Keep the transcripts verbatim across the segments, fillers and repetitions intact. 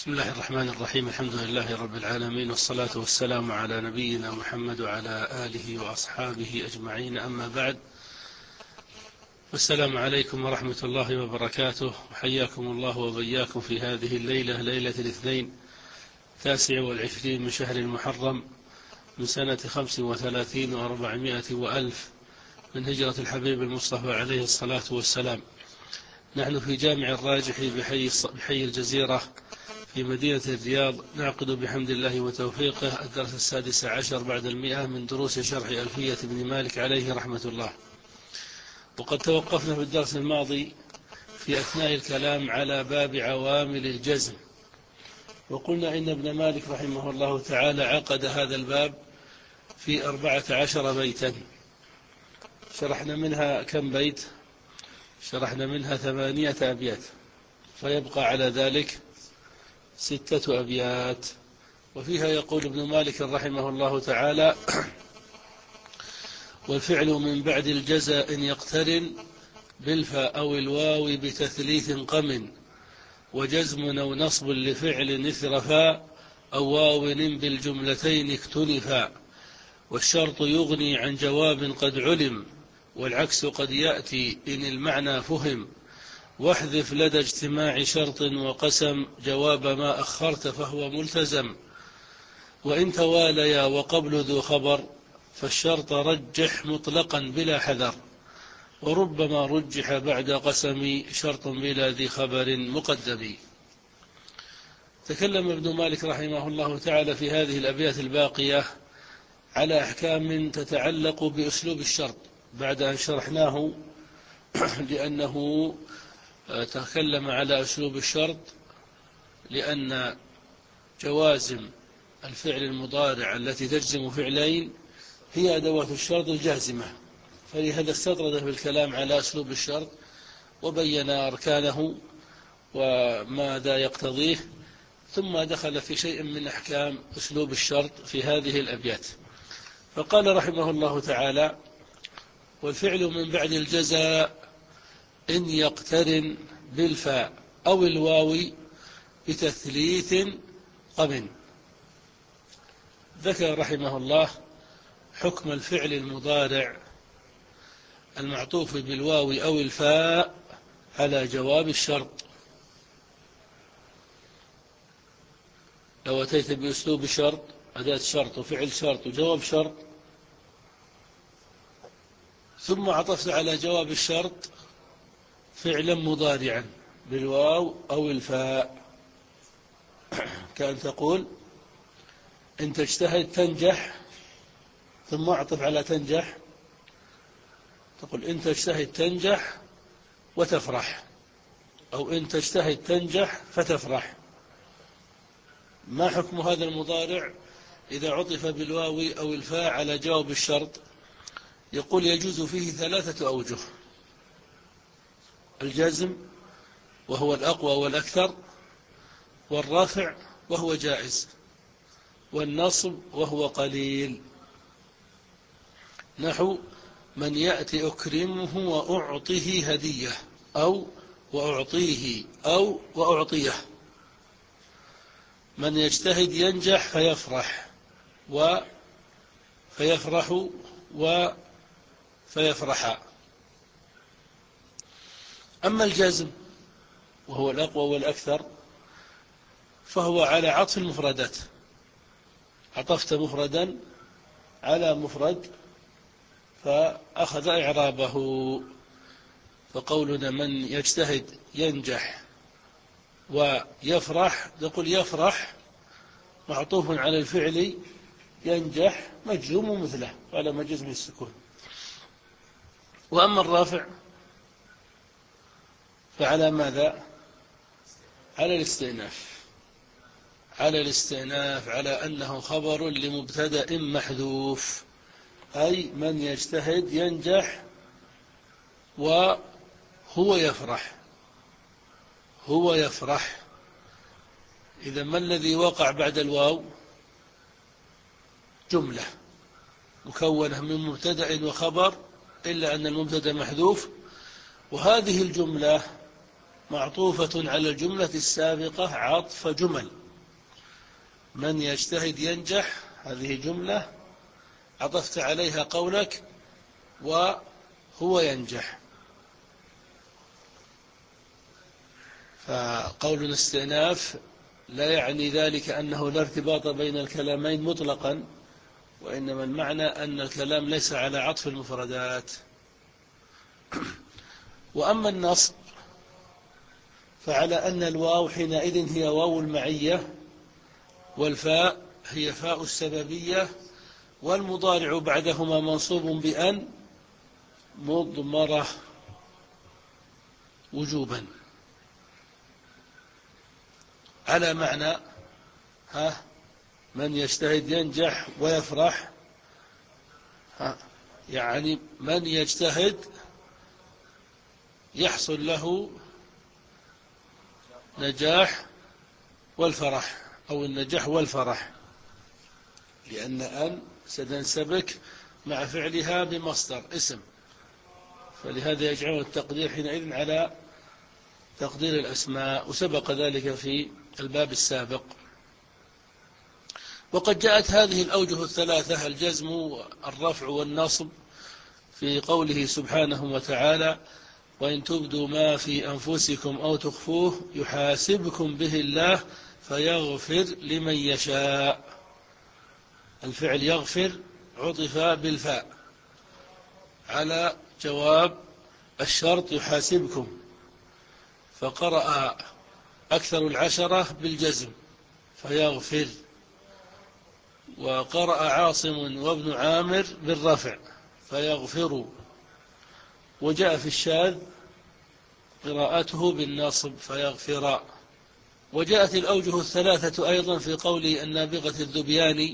بسم الله الرحمن الرحيم. الحمد لله رب العالمين، والصلاة والسلام على نبينا محمد وعلى آله وأصحابه أجمعين، أما بعد. والسلام عليكم ورحمة الله وبركاته، وحياكم الله وبياكم في هذه الليلة، ليلة الاثنين التاسع والعشرين من شهر المحرم من سنة خمس وثلاثين وأربعمائة وألف من هجرة الحبيب المصطفى عليه الصلاة والسلام. نحن في جامع الراجح بحي, بحي الجزيرة في مدينة الرياض، نعقد بحمد الله وتوفيقه الدرس السادس عشر بعد المئة من دروس شرح ألفية بن مالك عليه رحمة الله. وقد توقفنا في الدرس الماضي في أثناء الكلام على باب عوامل الجزم، وقلنا إن ابن مالك رحمه الله تعالى عقد هذا الباب في أربعة عشر بيتا. شرحنا منها كم بيت؟ شرحنا منها ثمانية أبيات، فيبقى على ذلك ستة أبيات. وفيها يقول ابن مالك رحمه الله تعالى: والفعل من بعد الجزاء إن يقترن بالفاء أو الواو بتثليث قم، وجزم أو نصب لفعل إثر فاء أو واو بالجملتين اكتنفا، والشرط يغني عن جواب قد علم، والعكس قد يأتي إن المعنى فهم، واحذف لدى اجتماع شرط وقسم جواب ما أخرت فهو ملتزم، وإن تواليا وقبل ذو خبر فالشرط رجح مطلقا بلا حذر، وربما رجح بعد قسم شرط بلا ذي خبر مقدم. تكلم ابن مالك رحمه الله تعالى في هذه الأبيات الباقية على أحكام تتعلق بأسلوب الشرط بعد أن شرحناه، لأنه تكلم على أسلوب الشرط لأن جوازم الفعل المضارع التي تجزم فعلين هي أدوات الشرط الجازمة، فلهذا استطرد في الكلام على أسلوب الشرط وبين أركانه وماذا يقتضيه، ثم دخل في شيء من أحكام أسلوب الشرط في هذه الأبيات. فقال رحمه الله تعالى: والفعل من بعد الجزاء إن يقترن بالفاء أو الواو بتثليث قم. ذكر رحمه الله حكم الفعل المضارع المعطوف بالواو أو الفاء على جواب الشرط. لو أتيت بأسلوب شرط، أداة شرط وفعل شرط وجواب شرط، ثم عطفت على جواب الشرط فعلا مضارعا بالواو أو الفاء، كأن تقول: إن تجتهد تنجح، ثم أعطف على تنجح، تقول: إن تجتهد تنجح وتفرح، أو إن تجتهد تنجح فتفرح. ما حكم هذا المضارع إذا عطف بالواو أو الفاء على جواب الشرط؟ يقول: يجوز فيه ثلاثة أوجه: الجزم وهو الأقوى والأكثر، والرافع وهو جائز، والنصب وهو قليل. نحو: من يأتي أكرمه وأعطيه هدية، أو وأعطيه، أو وأعطيه. من يجتهد ينجح فيفرح، و فيفرح، و فيفرح. أما الجزم وهو الأقوى والأكثر فهو على عطف المفردات، عطفت مفردا على مفرد فأخذ إعرابه. فقولنا من يجتهد ينجح ويفرح، نقول يفرح معطوف على الفعل ينجح مجزوم مثله على مجزم السكون. وأما الرافع فعلى ماذا؟ على الاستئناف، على الاستئناف على أنه خبر لمبتدأ محذوف، أي من يجتهد ينجح وهو يفرح، هو يفرح. إذا ما الذي وقع بعد الواو؟ جملة مكونة من مبتدأ وخبر، إلا أن المبتدأ محذوف، وهذه الجملة معطوفة على الجملة السابقة عطف جمل. من يجتهد ينجح، هذه جملة عطفت عليها قولك وهو ينجح. فقول الاستئناف لا يعني ذلك أنه لا ارتباط بين الكلامين مطلقا، وإنما المعنى أن الكلام ليس على عطف المفردات. وأما النصب فعلى أن الواو حينئذ هي واو المعية، والفاء هي فاء السببية، والمضارع بعدهما منصوب بأن مضمرة وجوبا، على معنى ها من يجتهد ينجح ويفرح. ها يعني من يجتهد يحصل له نجاح والفرح، أو النجاح والفرح، لأن أن ستنسبك مع فعلها بمصدر اسم، فلهذا يجعل التقدير حينئذ على تقدير الأسماء، وسبق ذلك في الباب السابق. وقد جاءت هذه الأوجه الثلاثة الجزم والرفع والنصب في قوله سبحانه وتعالى: وإن تبدوا ما في أنفسكم أو تخفوه يحاسبكم به الله فيغفر لمن يشاء. الفعل يغفر عطف بالفاء على جواب الشرط يحاسبكم، فقرأ أكثر العشرة بالجزم فيغفر، وقرأ عاصم وابن عامر بالرفع فيغفر، وجاء في الشاذ قراءته بالنصب فيغفر. وجاءت الأوجه الثلاثة أيضا في قول النابغة الذبياني: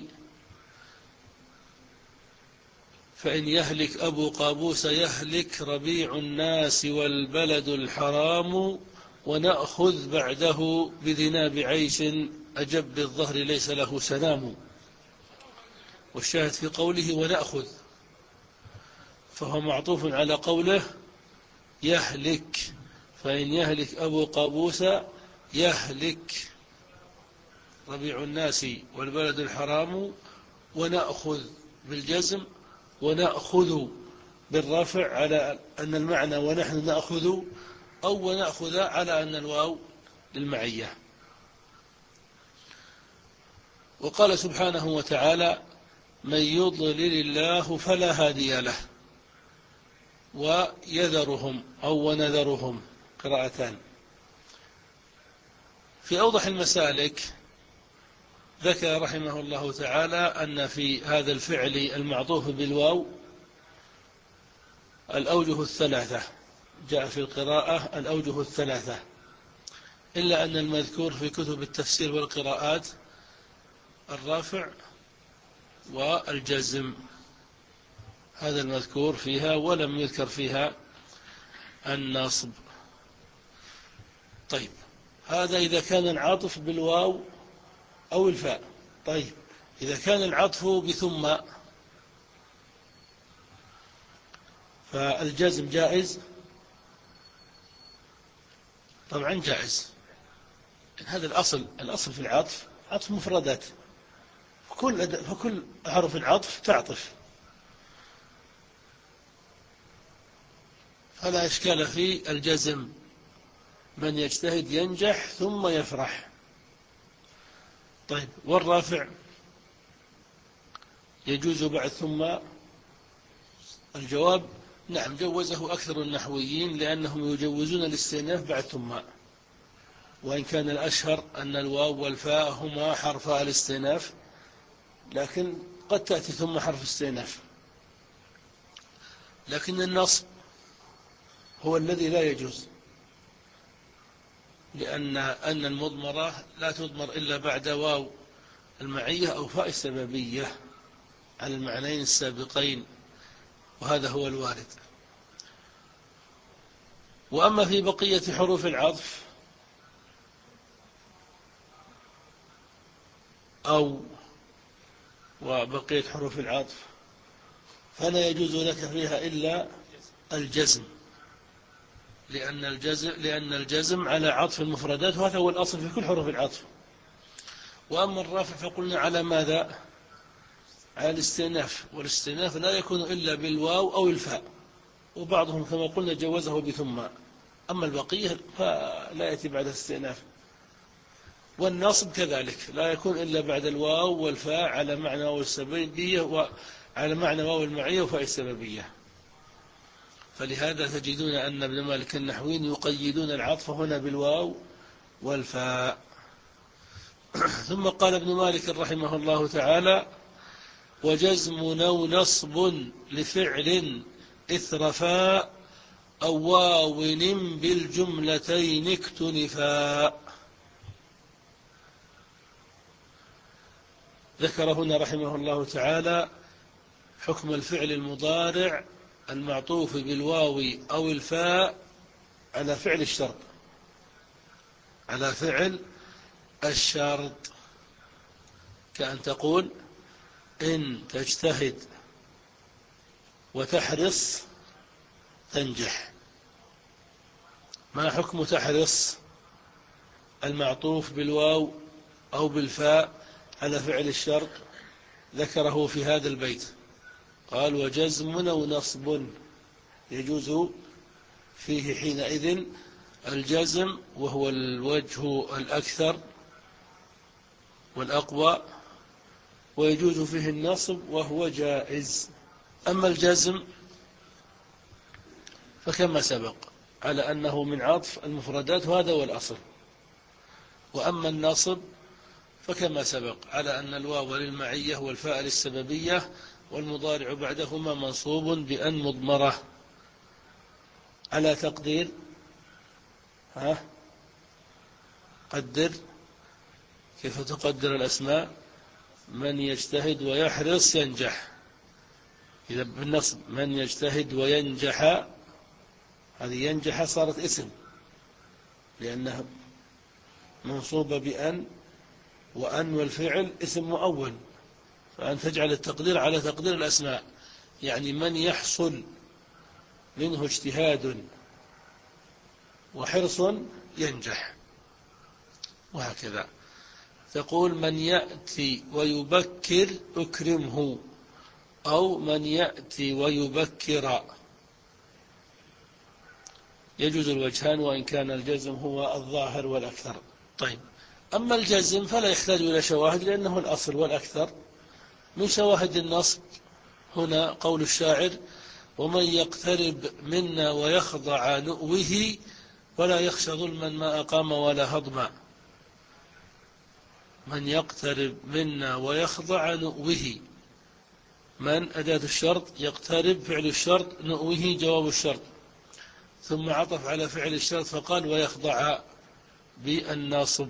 فإن يهلك أبو قابوس يهلك ربيع الناس والبلد الحرام، ونأخذ بعده بذناب عيش أجب الظهر ليس له سلام. والشاهد في قوله ونأخذ فهو معطوف على قوله يهلك، فإن يهلك أبو قابوس يهلك ربيع الناس والبلد الحرام، ونأخذ بالجزم، ونأخذ بالرفع على أن المعنى ونحن نأخذ، أو ونأخذ على أن الواو للمعية. وقال سبحانه وتعالى: من يضلل الله فلا هادي له، ويذرهم أو ونذرهم قراءتان. في أوضح المسالك ذكر رحمه الله تعالى أن في هذا الفعل المعطوف بالواو الأوجه الثلاثة، جاء في القراءة الأوجه الثلاثة، إلا أن المذكور في كتب التفسير والقراءات الرافع والجزم، هذا المذكور فيها، ولم يذكر فيها النصب. طيب، هذا إذا كان العطف بالواو أو الفاء. طيب، إذا كان العطف بثم فالجزم جائز؟ طبعا جائز. هذا الأصل الأصل في العطف عطف مفردات، فكل فكل حرف العطف تعطف، فلا إشكال في الجزم. من يجتهد ينجح ثم يفرح. طيب، والرافع يجوز بعد ثم؟ الجواب نعم، جوزه أكثر النحويين، لأنهم يجوزون الاستئناف بعد ثم، وإن كان الأشهر أن الواو والفاء هما حرفا الاستئناف، لكن قد تأتي ثم حرف استئناف. لكن النصب هو الذي لا يجوز، لأن أن المضمرة لا تضمر إلا بعد واو المعية أو فاء السببية على المعنيين السابقين، وهذا هو الوارد. وأما في بقية حروف العطف أو وبقية حروف العطف فلا يجوز لك فيها إلا الجزم، لأن الجزم, لأن الجزم على عطف المفردات، وهذا هو الأصل في كل حروف العطف. وأما الرافع فقلنا على ماذا؟ على الاستئناف، والاستئناف لا يكون إلا بالواو أو الفاء، وبعضهم كما قلنا جوزه بثم، أما البقية فلا يأتي بعد الاستئناف. والنصب كذلك لا يكون إلا بعد الواو والفاء على معنى واو السببية، وعلى معنى واو المعية وفاء السببية. فلهذا تجدون أن ابن مالك النحوين يقيدون العطف هنا بالواو والفاء. ثم قال ابن مالك رحمه الله تعالى: وجزم أو نصب لفعل إثر فاء أو واو بالجملتين اكتنفا. ذكر هنا رحمه الله تعالى حكم الفعل المضارع المعطوف بالواو أو الفاء على فعل الشرط، على فعل الشرط، كأن تقول: إن تجتهد وتحرص تنجح. ما حكم تحرص المعطوف بالواو أو بالفاء على فعل الشرط؟ ذكره في هذا البيت، قال: وجزم أو نصب، يجوز فيه حينئذ الجزم وهو الوجه الأكثر والأقوى، ويجوز فيه النصب وهو جائز. أما الجزم فكما سبق على أنه من عطف المفردات، وهذا هو الأصل. وأما النصب فكما سبق على أن الواو للمعية والفاء للسببية، والمضارع بعدهما منصوب بأن مضمرة، على تقدير ها قدر. كيف تقدر الأسماء؟ من يجتهد ويحرص ينجح. إذا بالنصب من يجتهد وينجح، هذه ينجح صارت اسم لأنها منصوبة بأن، وأن والفعل اسم مؤول، فأن تجعل التقدير على تقدير الأسماء، يعني من يحصل منه اجتهاد وحرص ينجح، وهكذا. تقول: من يأتي ويبكر أكرمه، أو من يأتي ويبكر، يجوز الوجهان، وإن كان الجزم هو الظاهر والأكثر. طيب، أما الجزم فلا يحتاج إلى شواهد لأنه الأصل والأكثر. من شواهد النصب هنا قول الشاعر: ومن يقترب منا ويخضع نؤوه ولا يخشى ظلما ما أقام ولا هضما. من يقترب منا ويخضع نؤوه، من أداة الشرط، يقترب فعل الشرط، نؤوه جواب الشرط، ثم عطف على فعل الشرط فقال: ويخضع بالناصب.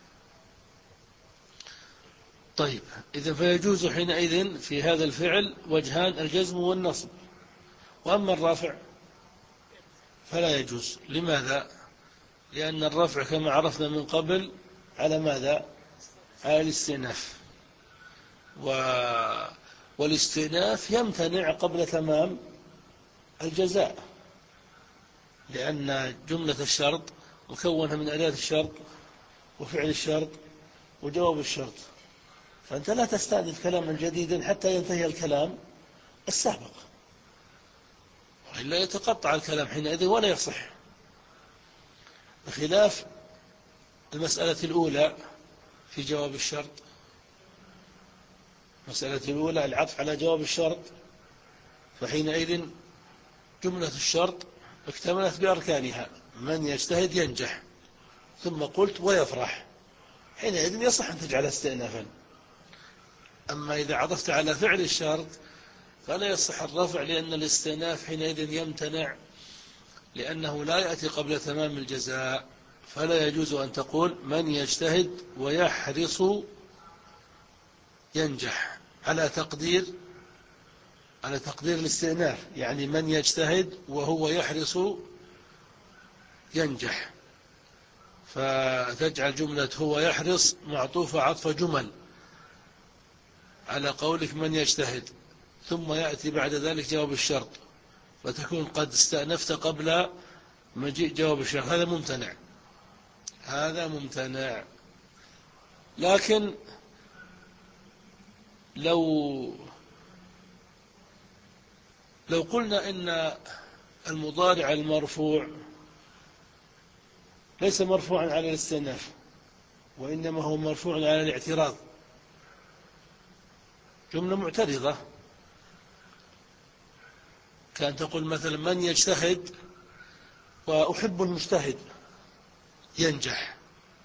طيب، إذا فيجوز حينئذ في هذا الفعل وجهان: الجزم والنصب. وأما الرافع فلا يجوز. لماذا؟ لأن الرفع كما عرفنا من قبل على ماذا؟ على الاستئناف، و... والاستئناف يمتنع قبل تمام الجزاء، لأن جملة الشرط مكونة من أداة الشرط وفعل الشرط وجواب الشرط، فأنت لا تستأنف كلاما جديدا حتى ينتهي الكلام السابق، وإلا يتقطع الكلام حينئذ ولا يصح. بخلاف المسألة الأولى في جواب الشرط، المسألة الأولى العطف على جواب الشرط، فحينئذ جملة الشرط اكتملت بأركانها: من يجتهد ينجح، ثم قلت ويفرح، حينئذ يصح أن تجعل استئنافا. أما إذا عطفت على فعل الشرط فلا يصح الرفع، لأن الاستئناف حينئذ يمتنع، لأنه لا يأتي قبل تمام الجزاء. فلا يجوز أن تقول: من يجتهد ويحرص ينجح، على تقدير على تقدير الاستئناف، يعني من يجتهد وهو يحرص ينجح، فتجعل جملة هو يحرص معطوفة عطف جمل على قولك من يجتهد، ثم يأتي بعد ذلك جواب الشرط، فتكون قد استأنفت قبل مجيء جواب الشرط هذا ممتنع، هذا ممتنع. لكن لو لو قلنا إن المضارع المرفوع ليس مرفوعا على الاستئناف، وإنما هو مرفوع على الاعتراض، جملة معترضة، كان تقول مثلا من يجتهد وأحب المجتهد ينجح،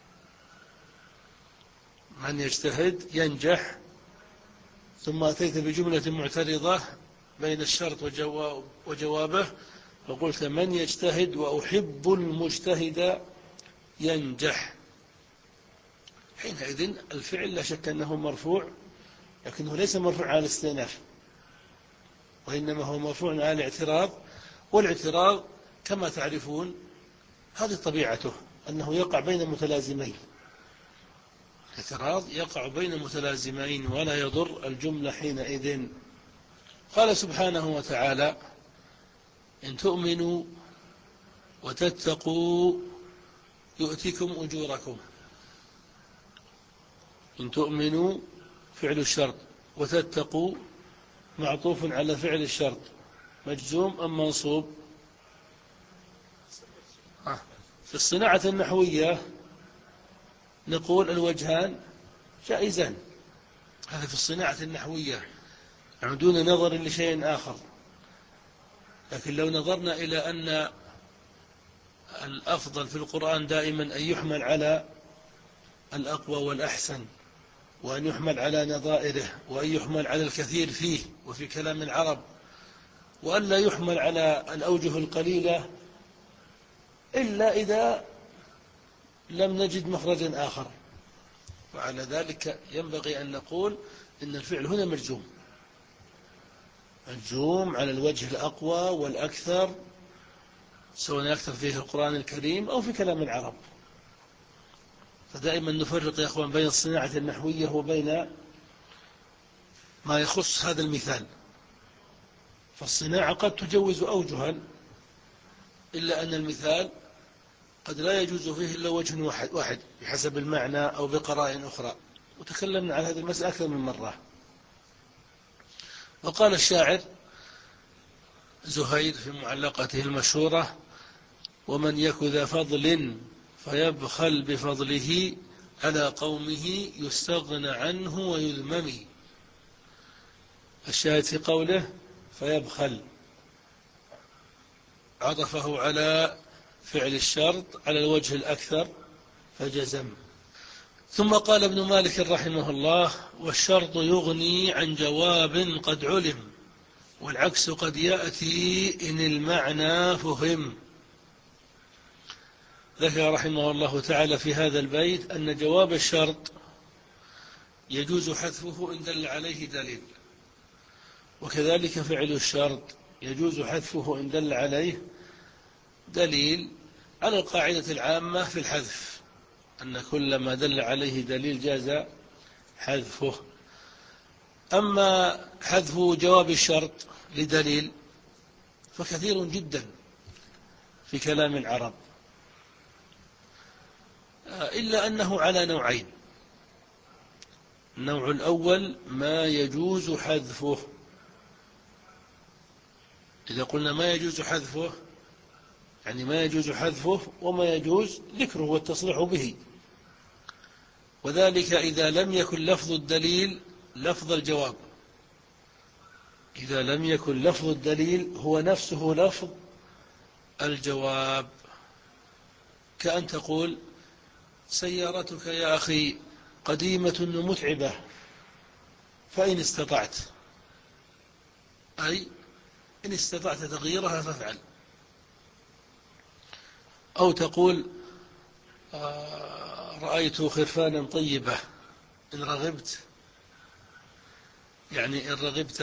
من يجتهد ينجح، ثم أتيت بجملة معترضة بين الشرط وجوابه فقلت من يجتهد وأحب المجتهد ينجح. حينئذ الفعل لا شك أنه مرفوع، لكنه ليس مرفوع على الاستئناف، وإنما هو مرفوع على الاعتراض. والاعتراض كما تعرفون هذه طبيعته، أنه يقع بين متلازمين، الاعتراض يقع بين متلازمين ولا يضر الجملة حينئذ. قال سبحانه وتعالى إن تؤمنوا وتتقوا يؤتكم أجوركم. إن تؤمنوا فعل الشرط، وتتقوا معطوف على فعل الشرط، مجزوم أم منصوب؟ في الصناعة النحوية نقول الوجهان جائزان، هذا في الصناعة النحوية يعني دون نظر لشيء آخر. لكن لو نظرنا إلى أن الأفضل في القرآن دائما أن يحمل على الأقوى والأحسن، وأن يحمل على نظائره، وأن يحمل على الكثير فيه وفي كلام العرب، وأن لا يحمل على الأوجه القليلة إلا إذا لم نجد مخرجا آخر. وعلى ذلك ينبغي أن نقول إن الفعل هنا مجزوم، مجزوم على الوجه الأقوى والأكثر، سواء يكثر فيه القرآن الكريم أو في كلام العرب. فدائما نفرق يا أخوان بين الصناعة النحوية وبين ما يخص هذا المثال. فالصناعة قد تجوز أوجها، إلا أن المثال قد لا يجوز فيه إلا وجه واحد, واحد بحسب المعنى أو بقرائن أخرى، وتكلمنا على هذه المسألة أكثر من مرة. وقال الشاعر زهير في معلقته المشهورة ومن يك ذا فضل فيبخل بفضله على قومه يستغنى عنه ويذمم. الشاهد في قوله فيبخل عطفه على فعل الشرط على الوجه الأكثر فجزم. ثم قال ابن مالك رحمه الله والشرط يغني عن جواب قد علم والعكس قد يأتي إن المعنى فهم. ذكر رحمه الله تعالى في هذا البيت أن جواب الشرط يجوز حذفه إن دل عليه دليل، وكذلك فعل الشرط يجوز حذفه إن دل عليه دليل، على القاعدة العامة في الحذف أن كل ما دل عليه دليل جاز حذفه. أما حذف جواب الشرط لدليل فكثير جدا في كلام العرب، إلا أنه على نوعين. النوع الأول ما يجوز حذفه، إذا قلنا ما يجوز حذفه يعني ما يجوز حذفه وما يجوز ذكره والتصريح به، وذلك إذا لم يكن لفظ الدليل لفظ الجواب، إذا لم يكن لفظ الدليل هو نفسه لفظ الجواب، كأن تقول سيارتك يا أخي قديمة متعبة فإن استطعت، أي إن استطعت تغييرها فافعل. أو تقول رأيت خرفانا طيبة إن رغبت، يعني إن رغبت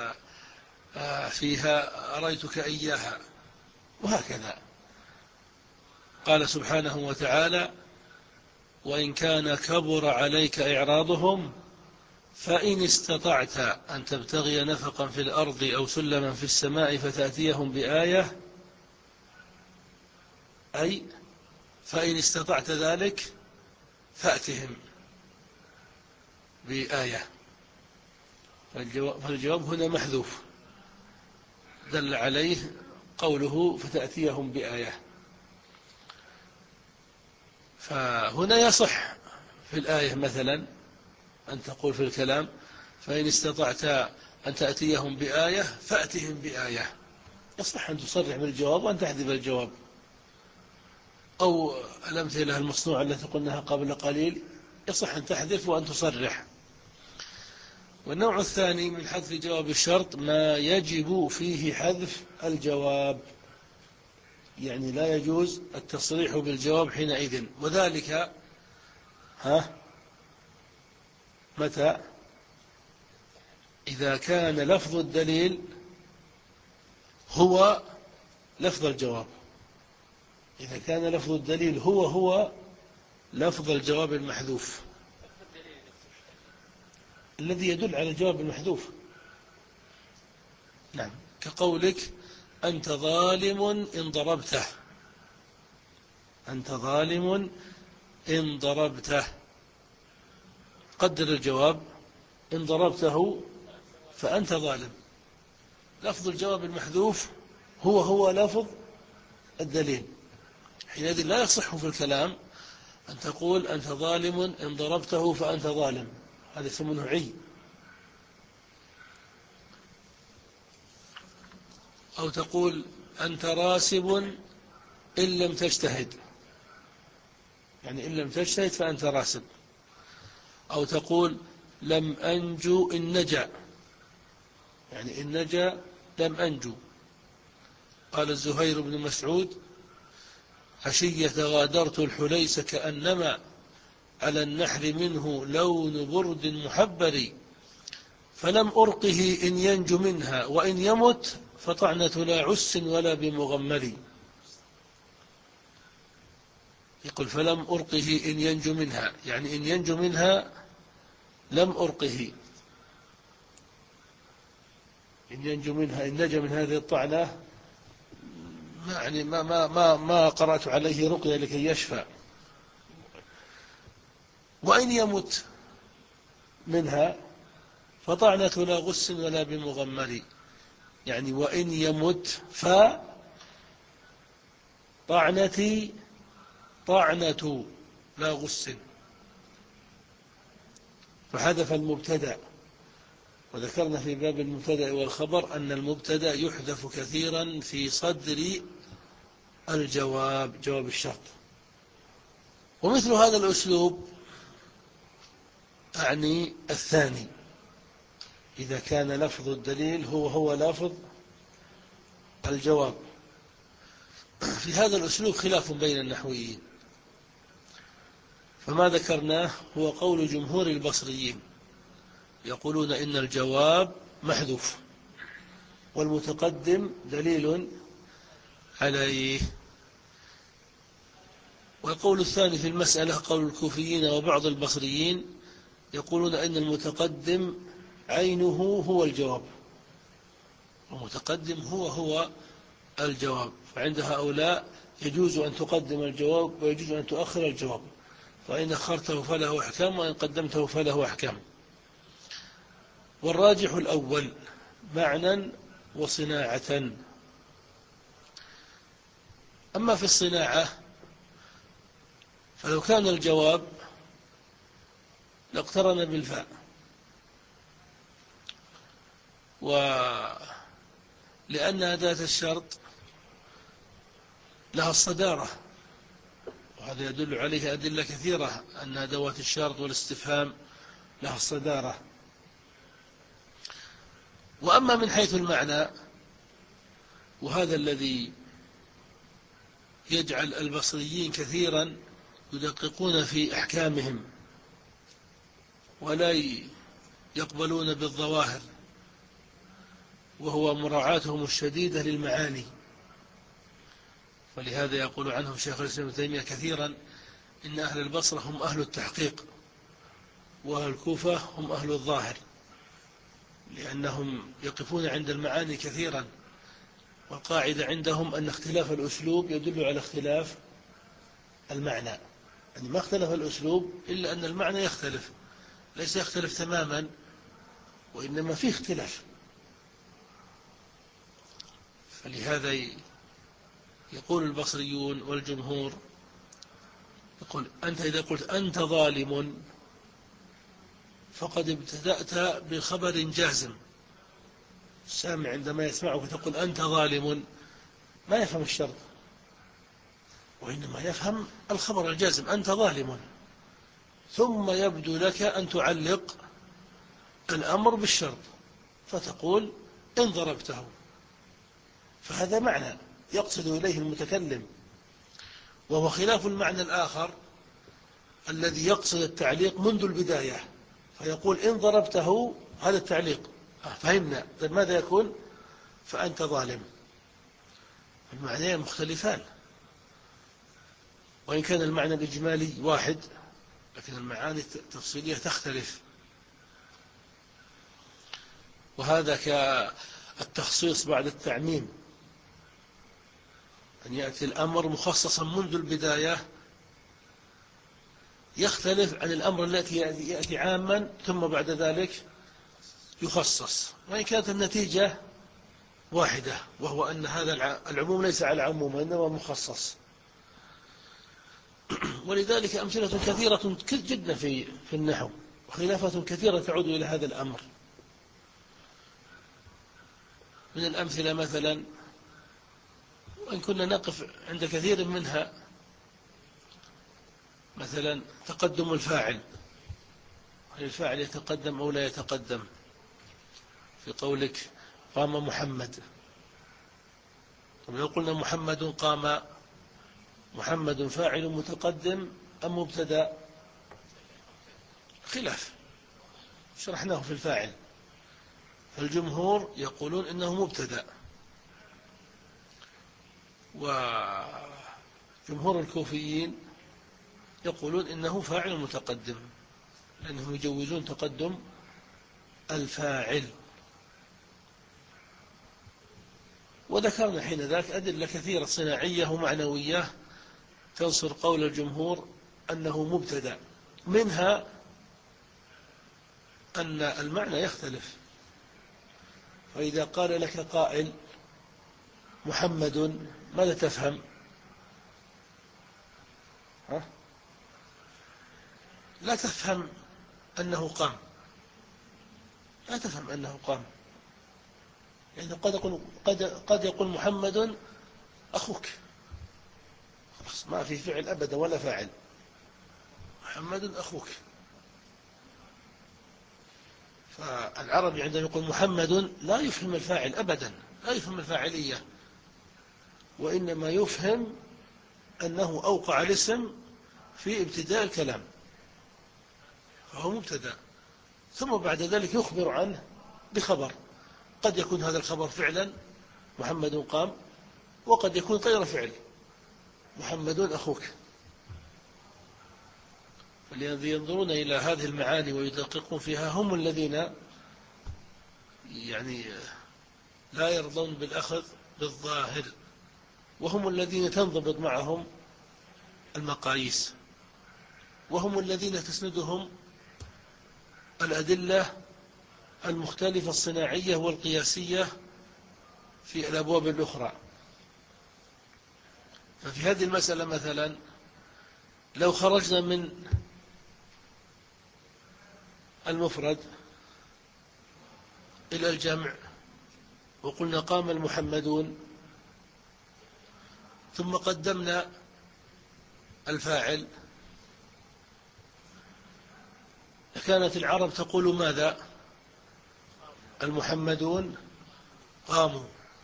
فيها أريتك إياها، وهكذا. قال سبحانه وتعالى وإن كان كبر عليك إعراضهم فإن استطعت أن تبتغي نفقا في الأرض أو سلما في السماء فتأتيهم بآية أي فإن استطعت ذلك فأتهم بآية. فالجواب هنا محذوف دل عليه قوله فتأتيهم بآية. فهنا يصح في الآية مثلا أن تقول في الكلام فإن استطعت أن تأتيهم بآية فأتهم بآية، يصح أن تصرح بالجواب وأن تحذف الجواب. أو الأمثلة المصنوعة التي قلناها قبل قليل يصح أن تحذف وأن تصرح. والنوع الثاني من حذف جواب الشرط ما يجب فيه حذف الجواب، يعني لا يجوز التصريح بالجواب حينئذ، وذلك ها متى؟ إذا كان لفظ الدليل هو لفظ الجواب، إذا كان لفظ الدليل هو هو لفظ الجواب المحذوف الذي يدل على الجواب المحذوف. نعم، كقولك أنت ظالم إن ضربته، أنت ظالم إن ضربته، قدر الجواب إن ضربته فأنت ظالم. لفظ الجواب المحذوف هو هو لفظ الدليل، حينئذ لا يصح في الكلام أن تقول أنت ظالم إن ضربته فأنت ظالم، هذا اسمه نهعي. أو تقول أنت راسب إن لم تجتهد، يعني إن لم تجتهد فأنت راسب. أو تقول لم أنجو إن نجا، يعني إن نجا لم أنجو. قال الزهير بن مسعود عشية غادرت الحليس كأنما على النحر منه لون برد محبر، فلم أرقه إن ينجو منها وإن يمت فطعنة لا عس ولا بمغمر. يقول فلم أرقه إن ينجو منها، يعني إن ينجو منها لم أرقه، إن ينجو منها إن نجا من هذه الطعنة يعني ما, ما, ما, ما قرأت عليه رقية لكي يشفى. وإن يمت منها فطعنة لا غس ولا بمغمر، يعني وإن يمت فطعنتي طعنة لا غس، فحذف المبتدأ. وذكرنا في باب المبتدأ والخبر أن المبتدأ يحذف كثيرا في صدر الجواب، جواب الشرط. ومثل هذا الأسلوب أعني الثاني، إذا كان لفظ الدليل هو هو لفظ الجواب. في هذا الأسلوب خلاف بين النحويين، فما ذكرناه هو قول جمهور البصريين، يقولون إن الجواب محذوف والمتقدم دليل عليه. والقول الثاني في المسألة قول الكوفيين وبعض البصريين، يقولون إن المتقدم عينه هو الجواب، المتقدم هو هو الجواب. فعند هؤلاء يجوز أن تقدم الجواب ويجوز أن تؤخر الجواب، فإن أخرته فله أحكام وإن قدمته فله أحكام. والراجح الأول معنى وصناعة. أما في الصناعة فلو كان الجواب لاقترن بالفاء، ولأن أداة الشرط لها الصدارة، وهذا يدل عليه أدلة كثيرة أن أدوات الشرط والاستفهام لها الصدارة. وأما من حيث المعنى، وهذا الذي يجعل البصريين كثيرا يدققون في أحكامهم ولا يقبلون بالظواهر، وهو مراعاتهم الشديدة للمعاني. ولهذا يقول عنهم شيخ الإسلام ابن تيمية كثيرا إن أهل البصرة هم أهل التحقيق، وأهل الكوفة هم أهل الظاهر، لأنهم يقفون عند المعاني كثيرا. والقاعدة عندهم أن اختلاف الأسلوب يدل على اختلاف المعنى، يعني ما اختلف الأسلوب إلا أن المعنى يختلف، ليس يختلف تماما، وإنما فيه اختلاف. فلهذا يقول البصريون والجمهور، يقول أنت إذا قلت أنت ظالم فقد ابتدأت بخبر جازم. السامع عندما يسمعك تقول أنت ظالم ما يفهم الشرط، وإنما يفهم الخبر الجازم أنت ظالم، ثم يبدو لك أن تعلق الأمر بالشرط فتقول إن ضربته، فهذا معنى يقصد إليه المتكلم، وهو خلاف المعنى الآخر الذي يقصد التعليق منذ البداية، فيقول إن ضربته، هذا التعليق فهمنا، طيب ماذا يكون؟ فأنت ظالم. المعنيين مختلفان، وإن كان المعنى الإجمالي واحد لكن المعاني التفصيلية تختلف. وهذا كالتخصيص بعد التعميم، أن يأتي الأمر مخصصا منذ البداية يختلف عن الأمر الذي يأتي عاما ثم بعد ذلك يخصص، وإن كانت النتيجة واحدة، وهو أن هذا العموم ليس على عموم وإنما مخصص. ولذلك أمثلة كثيرة جدا في في النحو، وخلافة كثيرة تعود إلى هذا الأمر. من الأمثلة مثلا، وإن كنا نقف عند كثير منها، مثلا تقدم الفاعل، هل الفاعل يتقدم أو لا يتقدم؟ في قولك قام محمد، لو قلنا محمد قام، محمد فاعل متقدم أم مبتدأ؟ خلاف، شرحناه في الفاعل. فالجمهور يقولون إنه مبتدأ، وجمهور الكوفيين يقولون إنه فاعل متقدم، لأنهم يجوزون تقدم الفاعل. وذكرنا حين ذاك أدلة كثيرة صناعية ومعنوية تنصر قول الجمهور أنه مبتدأ، منها أن المعنى يختلف. فإذا قال لك قائل محمد، ماذا تفهم؟ ها؟ لا تفهم أنه قام، لا تفهم أنه قام، يعني قد يقول, قد, قد يقول محمد أخوك، ما في فعل أبدا ولا فاعل، محمد أخوك. فالعربي عندما يقول محمد لا يفهم الفاعل أبدا، لا يفهم الفاعلية، وإنما يفهم أنه أوقع الاسم في ابتداء الكلام، فهو مبتدأ، ثم بعد ذلك يخبر عنه بخبر، قد يكون هذا الخبر فعلا محمد قام، وقد يكون غير فعل محمد أخوك. فالذين ينظرون إلى هذه المعاني ويدققون فيها هم الذين يعني لا يرضون بالأخذ بالظاهر، وهم الذين تنضبط معهم المقاييس، وهم الذين تسندهم الأدلة المختلفة الصناعية والقياسية في الأبواب الأخرى. ففي هذه المسألة مثلا، لو خرجنا من المفرد إلى الجمع وقلنا قام المحمدون، ثم قدمنا الفاعل، كانت العرب تقول ماذا؟ المحمدون قاموا،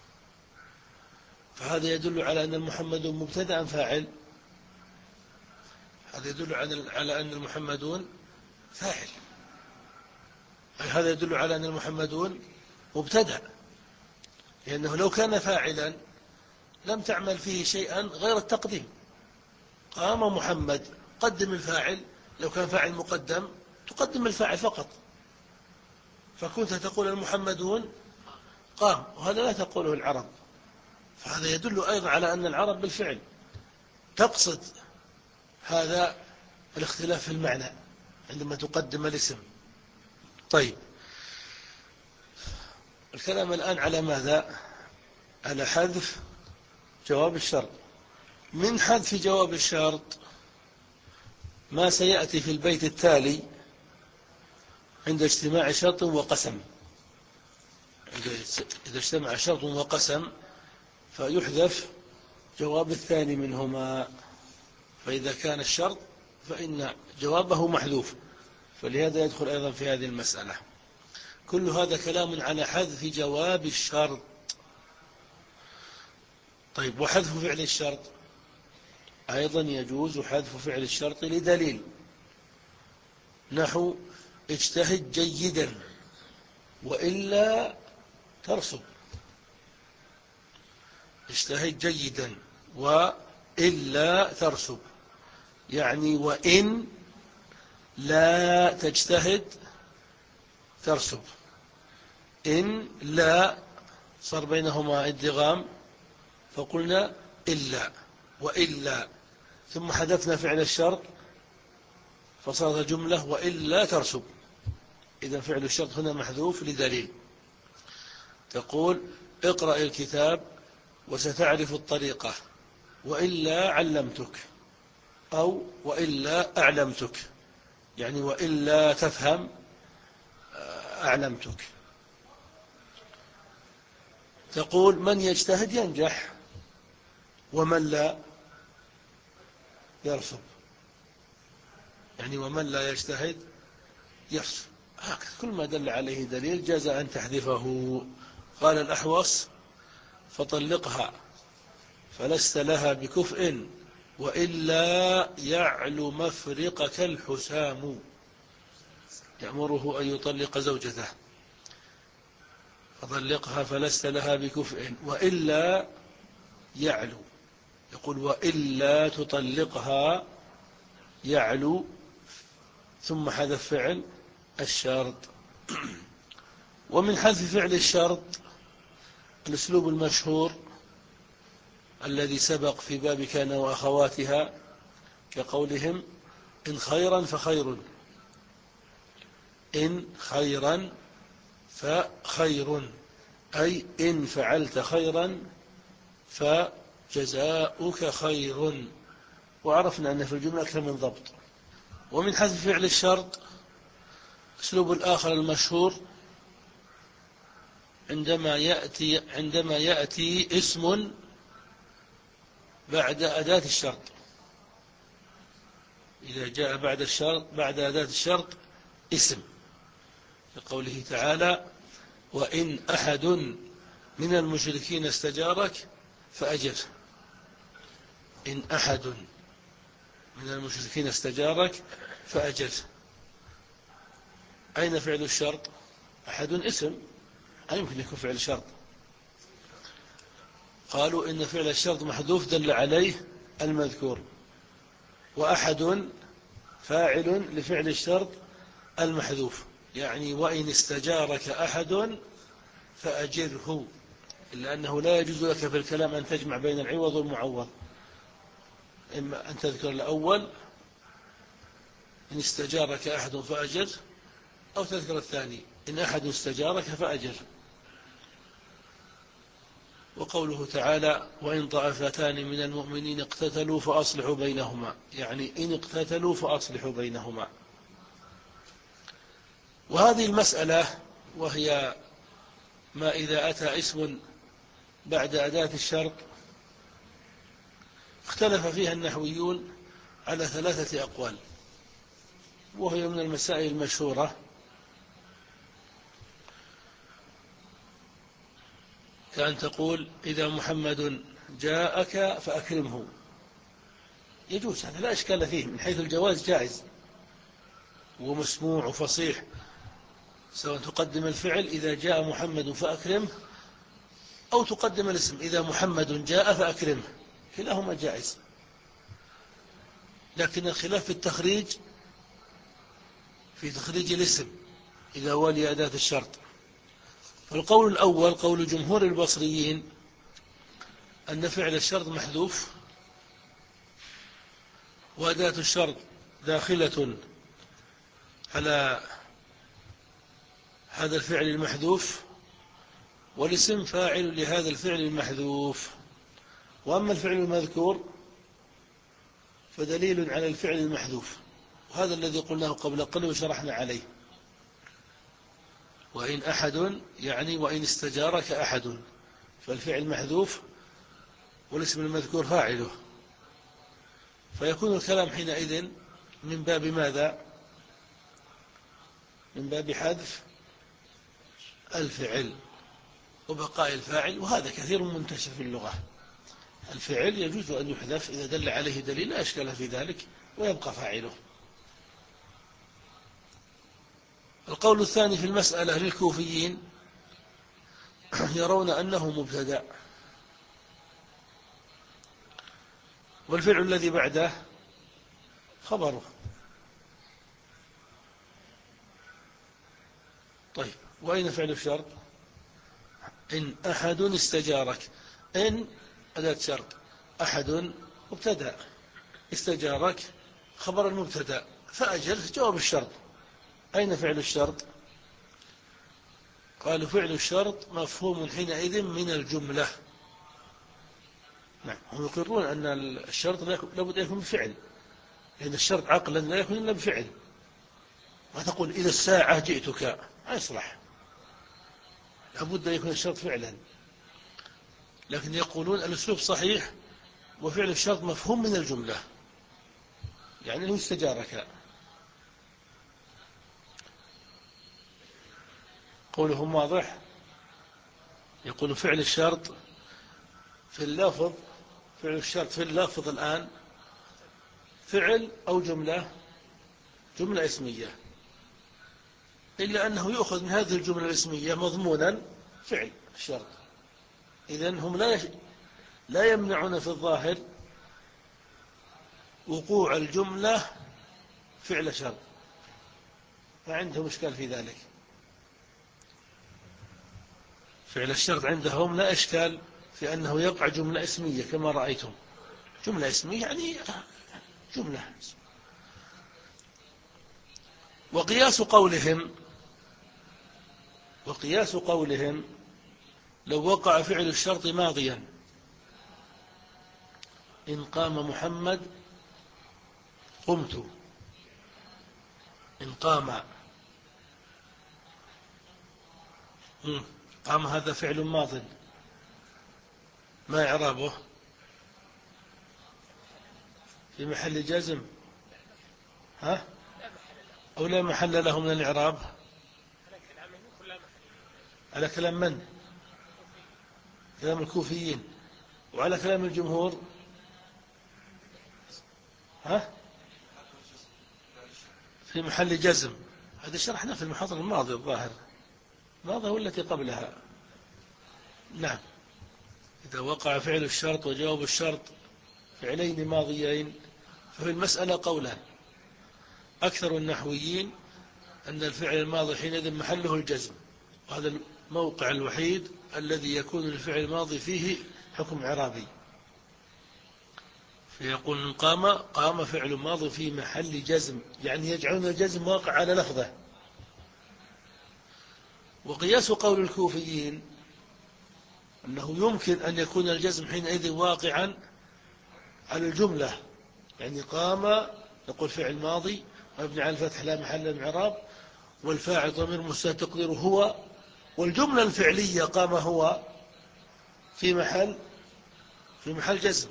فهذا يدل على أن المحمدون مبتدأ فاعل، هذا يدل على أن المحمدون فاعل، هذا يدل على أن المحمدون مبتدأ، لأنه لو كان فاعلا لم تعمل فيه شيئا غير التقديم. قام محمد، قدم الفاعل، لو كان فاعل مقدم تقدم الفاعل فقط، فكنت تقول المحمدون قام، وهذا لا تقوله العرب. فهذا يدل أيضا على أن العرب بالفعل تقصد هذا الاختلاف في المعنى عندما تقدم الاسم. طيب، الكلام الآن على ماذا؟ على حذف جواب الشرط. من حذف جواب الشرط ما سيأتي في البيت التالي عند اجتماع شرط وقسم. إذا اجتمع شرط وقسم فيحذف جواب الثاني منهما، فإذا كان الشرط فإن جوابه محذوف، فلهذا يدخل أيضا في هذه المسألة. كل هذا كلام على حذف جواب الشرط. طيب، وحذف فعل الشرط أيضا يجوز حذف فعل الشرط لدليل، نحو اجتهد جيدا وإلا ترسب. اجتهد جيدا وإلا ترسب، يعني وإن لا تجتهد ترسب. إن لا صار بينهما ادغام فقلنا إلا وإلا، ثم حذفنا فعل الشرط فصارت جملة وإلا ترسب. إذا فعل الشرط هنا محذوف لدليل. تقول اقرأ الكتاب وستعرف الطريقة وإلا علمتك، أو وإلا أعلمتك، يعني وإلا تفهم أعلمتك. تقول من يجتهد ينجح ومن لا يرسب، يعني ومن لا يجتهد يرسب. هكذا كل ما دل عليه دليل جاز أن تحذفه. قال الأحوص فطلقها فلست لها بكفء وإلا يعلو مفرقك الحسام. يأمره أن يطلق زوجته، فطلقها فلست لها بكفء وإلا يعلو. يقول وإلا تطلقها يعلو، ثم حذف فعل الشرط. ومن حذف فعل الشرط الأسلوب المشهور الذي سبق في باب كان وأخواتها، كقولهم إن خيرا فخير، إن خيرا فخير، أي إن فعلت خيرا فجزاؤك خير. وعرفنا أن في الجملة أكثر من ضبط. ومن حذف فعل الشرط أسلوب الآخر المشهور عندما يأتي عندما يأتي اسم بعد أداة الشرط. إذا جاء بعد الشرط بعد أداة الشرط اسم، لقوله تعالى وإن أحد من المشركين استجارك فأجر. إن أحد من المشركين استجارك فأجر. أين فعل الشرط؟ أحد اسم، لا يمكن يكون فعل شرط. قالوا إن فعل الشرط محذوف دل عليه المذكور، وأحد فاعل لفعل الشرط المحذوف، يعني وإن استجارك أحد فأجره، إلا أنه لا يجوز لك في الكلام أن تجمع بين العوض والمعوض، إما أن تذكر الأول إن استجارك أحد فأجر، أو تذكر الثاني إن أحد استجارك فأجر. وقوله تعالى وإن طائفتان من المؤمنين اقتتلوا فأصلحوا بينهما، يعني إن اقتتلوا فأصلحوا بينهما. وهذه المسألة وهي ما إذا أتى اسم بعد أداة الشرط اختلف فيها النحويون على ثلاثة أقوال، وهي من المسائل المشهورة. كأن تقول إذا محمد جاءك فأكرمه، يجوز، هذا لا إشكال فيه، من حيث الجواز جائز ومسموع وفصيح، سواء تقدم الفعل إذا جاء محمد فأكرمه، أو تقدم الاسم إذا محمد جاء فأكرمه، كلاهما جائز. لكن الخلاف في التخريج، في تخريج الاسم إذا ولي أداة الشرط. فالقول الأول قول جمهور البصريين أن فعل الشرط محذوف، وأداة الشرط داخلة على هذا الفعل المحذوف، والاسم فاعل لهذا الفعل المحذوف. وأما الفعل المذكور فدليل على الفعل المحذوف، وهذا الذي قلناه قبل قليل وشرحنا عليه. وإن أحد يعني وإن استجارك أحد، فالفعل محذوف والاسم المذكور فاعله، فيكون الكلام حينئذ من باب ماذا؟ من باب حذف الفعل وبقاء الفاعل، وهذا كثير منتشر في اللغة. الفعل يجوز أن يحذف إذا دل عليه دليل لا أشكال في ذلك ويبقى فاعله. القول الثاني في المسألة للكوفيين يرون أنه مبتدأ، والفعل الذي بعده خبره. طيب، وأين فعل الشرط؟ إن أحد استجارك، إن أداة شرط، أحد مبتدأ، استجارك خبر المبتدأ، فأجل جواب الشرط. أين فعل الشرط؟ قالوا فعل الشرط مفهوم حينئذ من الجملة. نعم، هم يقرون أن الشرط لابد أن يكون بفعل، لأن الشرط عقلا لا يكون إلا بفعل. ما تقول إذا الساعة جئتك، ما يصلح، لابد أن يكون الشرط فعلا. لكن يقولون الأسلوب صحيح وفعل الشرط مفهوم من الجملة، يعني هو استجارك. قولهم واضح. يقول فعل الشرط في اللفظ، فعل الشرط في اللفظ الآن فعل أو جملة، جملة اسمية، إلا أنه يؤخذ من هذه الجملة الاسمية مضمونا فعل الشرط. إذن هم لا لا يمنعون في الظاهر وقوع الجملة فعل شرط، ما عندهم إشكال في ذلك. فعل الشرط عندهم لا إشكال في أنه يقع جملة اسمية كما رأيتم. جملة اسمية يعني جملة. وقياس قولهم وقياس قولهم لو وقع فعل الشرط ماضيا، إن قام محمد قمت، إن قام قام هذا فعل ماض، ما إعرابه؟ في محل جزم، ها؟ أو لا محل له من الإعراب؟ على كلام من؟ كلام الكوفيين. وعلى كلام الجمهور ها؟ في محل جزم. هذا شرحنا في المحاضرة الماضية الظاهر، الماضية والتي قبلها. نعم، إذا وقع فعل الشرط وجواب الشرط فعلين ماضيين ففي المسألة قولان. أكثر النحويين أن الفعل الماضي حينئذ محله الجزم، وهذا الموقع الوحيد الذي يكون الفعل الماضي فيه حكم إعرابي، فيقول قام قام فعل ماضي في محل جزم، يعني يجعلون الجزم واقع على لفظه. وقياس قول الكوفيين أنه يمكن أن يكون الجزم حينئذ واقعا على الجملة، يعني قام نقول فعل ماضي مبني على الفتح لا محل من إعراب، والفاعل ضمير مستتر تقديره هو، والجملة الفعلية قام هو في محل في محل جزم،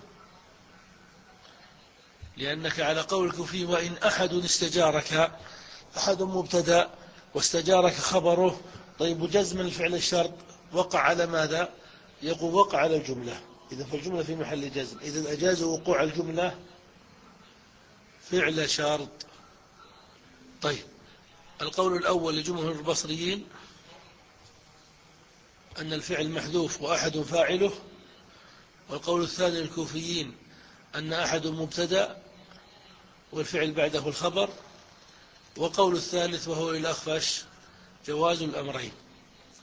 لأنك على قول الكوفي وإن أحد استجارك، أحد مبتدأ واستجارك خبره. طيب، جزم الفعل الشرط وقع على ماذا؟ يقول وقع على الجملة، إذا فالجملة في محل جزم، إذا أجاز وقوع الجملة فعل شرط. طيب، القول الأول لجمهور البصريين أن الفعل محذوف وأحد فاعله، والقول الثاني للكوفيين أن أحد مبتدأ والفعل بعده الخبر، وقول الثالث وهو الأخفش جواز الأمرين،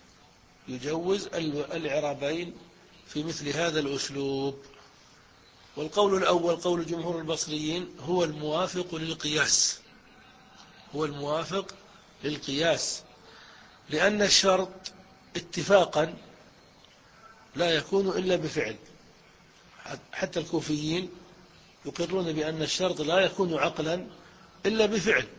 يجوز الإعرابين في مثل هذا الأسلوب. والقول الأول قول جمهور البصريين هو الموافق للقياس، هو الموافق للقياس، لأن الشرط اتفاقا لا يكون إلا بفعل. حتى الكوفيين يقرون بأن الشرط لا يكون عقلا إلا بفعل.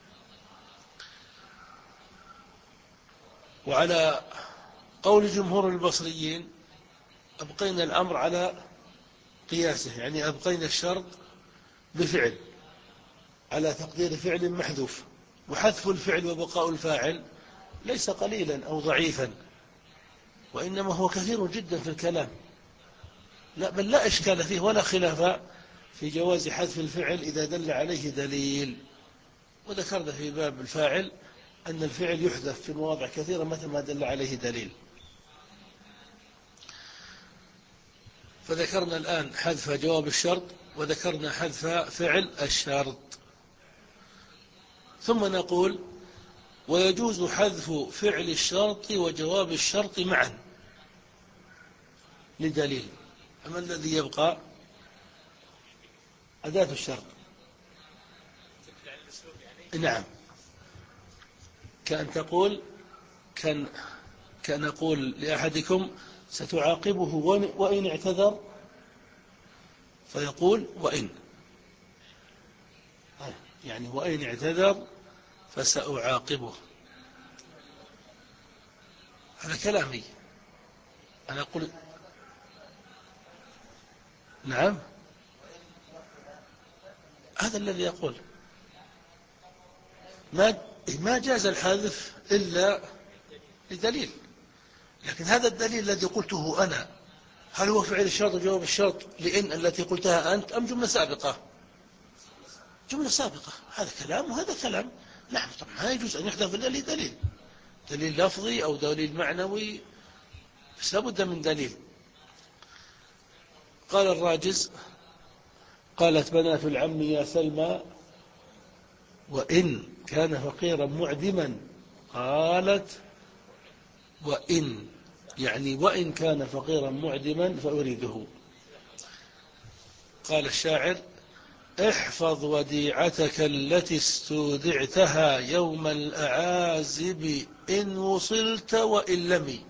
وعلى قول جمهور البصريين أبقينا الأمر على قياسه، يعني أبقينا الشرط بفعل على تقدير فعل محذوف، وحذف الفعل وبقاء الفاعل ليس قليلا أو ضعيفا، وإنما هو كثير جدا في الكلام، لا بل لا إشكال فيه ولا خلاف في جواز حذف الفعل إذا دل عليه دليل. وذكرنا في باب الفاعل أن الفعل يحذف في مواضع كثيرة متى ما دل عليه دليل. فذكرنا الآن حذف جواب الشرط، وذكرنا حذف فعل الشرط. ثم نقول ويجوز حذف فعل الشرط وجواب الشرط معا لدليل. أما الذي يبقى أداة الشرط. نعم، كأن تقول كان كان أقول لأحدكم ستعاقبه وإن اعتذر، فيقول وإن، يعني وإن اعتذر فسأعاقبه. هذا كلامي أنا أقول. نعم، هذا الذي يقول ما ما جاز الحذف إلا لدليل. لكن هذا الدليل الذي قلته أنا هل هو فعل الشرط وجواب الشرط لإن التي قلتها أنت أم جملة سابقة؟ جملة سابقة. هذا كلام وهذا كلام. نعم طبعا ما يجوز أن يحذف إلا لدليل، دليل لفظي أو دليل معنوي، بس لابد من دليل. قال الراجز قالت بنات العم يا سلمى وإن كان فقيرا معدما، قالت وإن، يعني وإن كان فقيرا معدما فأريده. قال الشاعر احفظ وديعتك التي استودعتها يوم الأعازب إن وصلت وإن لم.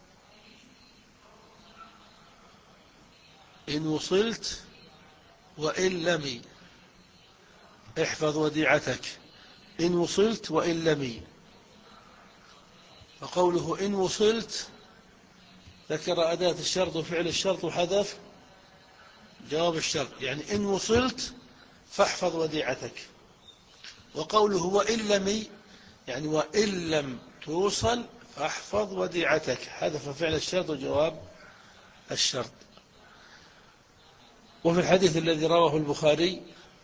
إن وصلت وإن لم، احفظ وديعتك إن وصلت وإن لم. فقوله إن وصلت ذكر أداة الشرط وفعل الشرط وحذف جواب الشرط، يعني إن وصلت فاحفظ وديعتك. وقوله وإن لم، يعني وإن لم توصل فاحفظ وديعتك، حذف فعل الشرط وجواب الشرط. وفي الحديث الذي رواه البخاري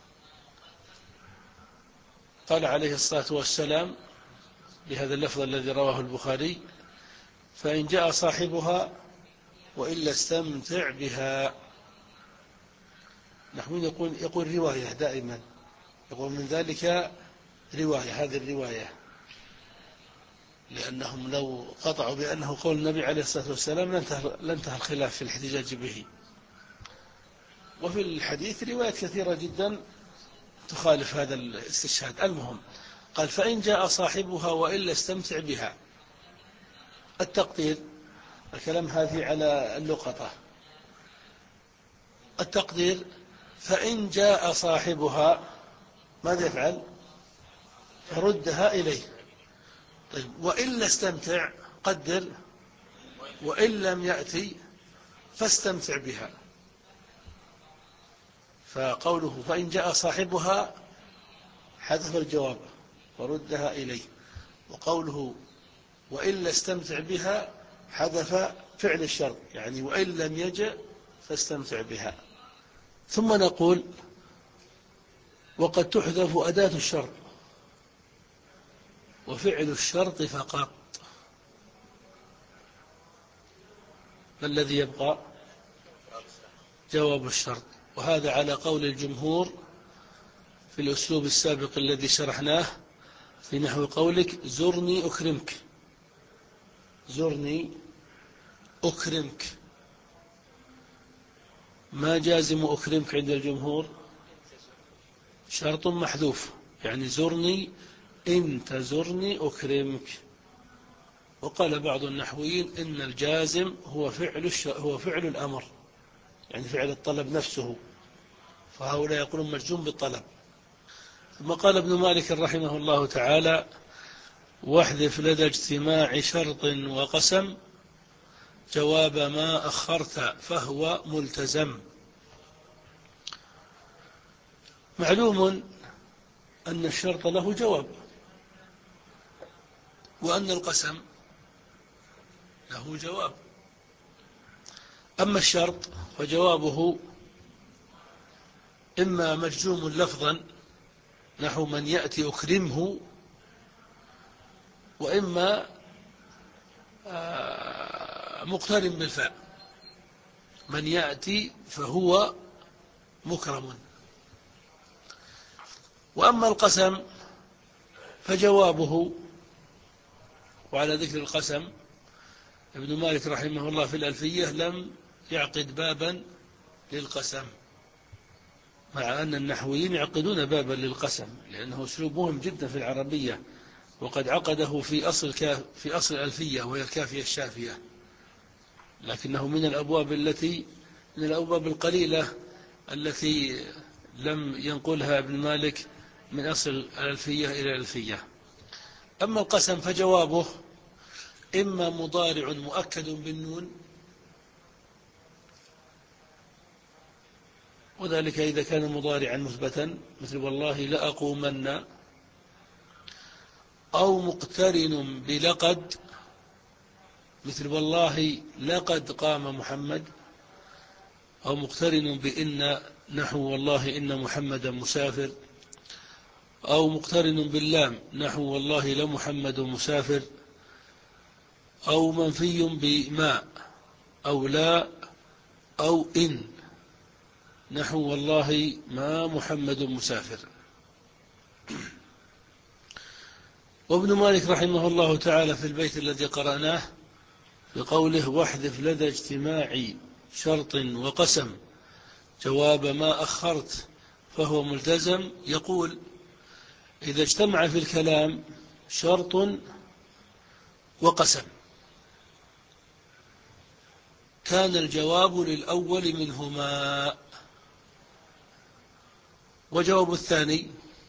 قال عليه الصلاة والسلام بهذا اللفظ الذي رواه البخاري فإن جاء صاحبها وإلا استمتع بها. نحن يقول, يقول رواية دائما، يقول من ذلك رواية، هذه الرواية، لأنهم لو قطعوا بأنه قول النبي عليه الصلاة والسلام لانتهى الخلاف في الاحتجاج به. وفي الحديث روايات كثيرة جدا تخالف هذا الاستشهاد. المهم قال فإن جاء صاحبها وإلا استمتع بها. التقدير، الكلام هذه على اللقطة، التقدير فإن جاء صاحبها ماذا يفعل؟ فردها إليه. طيب وإلا استمتع، قدر وإن لم يأتي فاستمتع بها. فقوله فإن جاء صاحبها حذف الجواب وردها إليه، وقوله وإلا استمتع بها حذف فعل الشرط، يعني وإن لم يجأ فاستمتع بها. ثم نقول وقد تحذف أداة الشرط وفعل الشرط فقط، فالذي يبقى جواب الشرط. وهذا على قول الجمهور في الأسلوب السابق الذي شرحناه في نحو قولك زرني أكرمك، زرني أكرمك. ما جازم أكرمك عند الجمهور؟ شرط محذوف، يعني زرني إن تزرني أكرمك. وقال بعض النحويين إن الجازم هو فعل الش... هو فعل الأمر، يعني فعل الطلب نفسه، فهؤلاء يقولون مجزوم بالطلب. ثم قال ابن مالك رحمه الله تعالى: واحذف لدى اجتماع شرط وقسم جواب ما أخرت فهو ملتزم. معلوم أن الشرط له جواب، وأن القسم له جواب. أما الشرط فجوابه إما مجزوم لفظا نحو من يأتي أكرمه، وإما مقترن بالفاء، من يأتي فهو مكرم. وأما القسم فجوابه، وعلى ذكر القسم ابن مالك رحمه الله في الألفية لم يعقد بابا للقسم، مع أن النحويين يعقدون بابا للقسم لأنه أسلوب مهم جدا في العربية، وقد عقده في أصل في أصل الألفية وهي الكافية الشافية، لكنه من الأبواب التي من الأبواب القليلة التي لم ينقلها ابن مالك من أصل الألفية إلى الألفية. أما القسم فجوابه إما مضارع مؤكد بالنون، وذلك إذا كان مضارعا مثبتا مثل والله لأقومن، أو مقترن بلقد مثل والله لقد قام محمد، أو مقترن بإن نحو والله إن محمدا مسافر، أو مقترن باللام نحو والله لمحمد مسافر، أو منفي بما أو لا أو إن نحو والله ما محمد مسافر. وابن مالك رحمه الله تعالى في البيت الذي قرأناه بقوله واحذف لدى اجتماع شرط وقسم جواب ما أخرت فهو ملتزم، يقول: إذا اجتمع في الكلام شرط وقسم كان الجواب للأول منهما، وجواب الثاني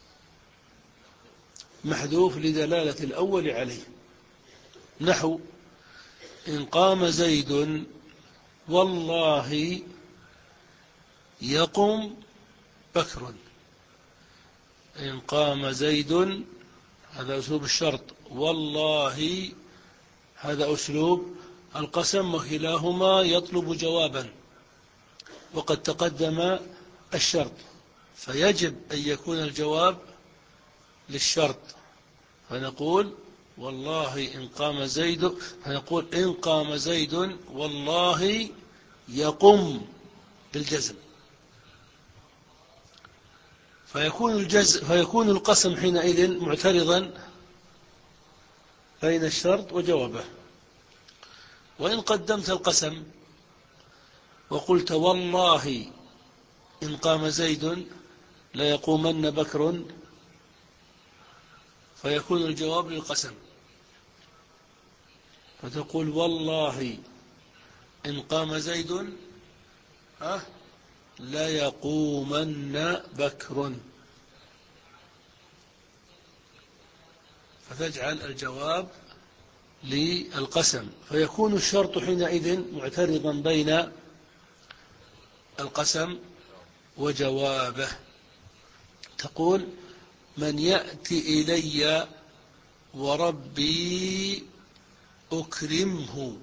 محذوف لدلالة الأول عليه، نحو إن قام زيد والله يقم بكر. إن قام زيد هذا أسلوب الشرط، والله هذا أسلوب القسم، وكلاهما يطلب جوابا، وقد تقدم الشرط، فيجب أن يكون الجواب للشرط، فنقول والله إن قام زيد، فنقول إن قام زيد والله يقم بالجزم، فيكون الجزم فيكون القسم حينئذ معترضا بين الشرط وجوابه. وإن قدمت القسم وقلت والله إن قام زيد ليقومن بكر، فيكون الجواب للقسم، فتقول والله إن قام زيد أه لا يقومن بكر، فتجعل الجواب للقسم، فيكون الشرط حينئذ معترضا بين القسم وجوابه. تقول من يأتي إلي وربي أكرمه،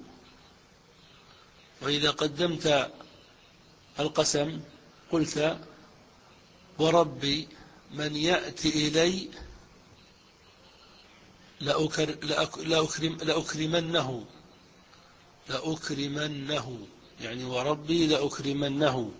وإذا قدمت القسم قلت وربي من يأتي إلي لأكر لأكرم لأكرمنه لأكرمنه يعني وربي لأكرمنه.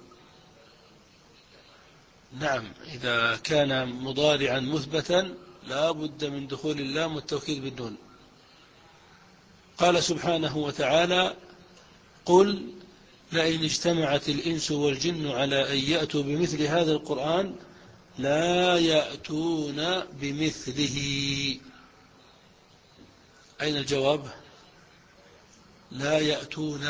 نعم، إذا كان مضارعا مثبتا لا بد من دخول اللام والتوكيد بالنون. قال سبحانه وتعالى: قل لئن اجتمعت الإنس والجن على أن يأتوا بمثل هذا القرآن لا يأتون بمثله. أين الجواب؟ لا يأتون.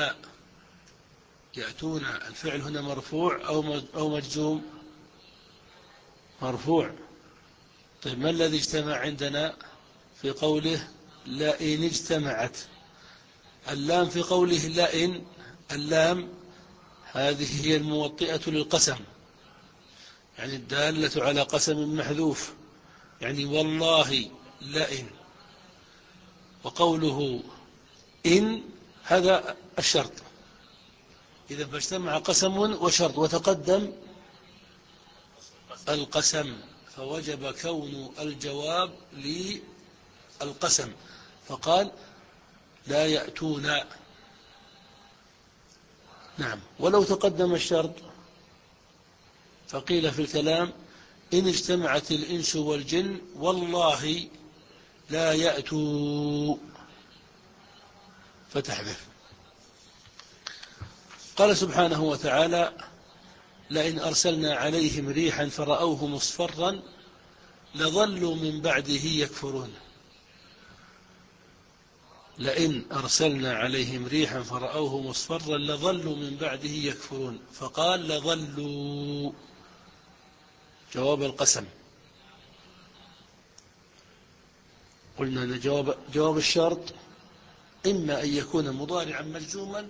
يأتون الفعل هنا مرفوع أو مجزوم؟ مرفوع. طيب ما الذي اجتمع عندنا في قوله لئن اجتمعت؟ اللام في قوله لئن، اللام هذه هي الموطئة للقسم، يعني الدالة على قسم محذوف، يعني والله لئن. وقوله إن هذا الشرط. إذا فاجتمع قسم وشرط وتقدم القسم، فوجب كون الجواب للقسم، فقال لا يأتون. نعم. ولو تقدم الشرط فقيل في الكلام إن اجتمعت الإنس والجن والله لا يأتوا، فتحذف. قال سبحانه وتعالى لئن أرسلنا عليهم ريحا فرأوه مصفرا لظلوا من بعده يكفرون. لئن أرسلنا عليهم ريحا فرأوه مصفرا لظلوا من بعده يكفرون، فقال لظلوا جواب القسم. قلنا أن جواب, جواب الشرط إما أن يكون مضارعا مجزوما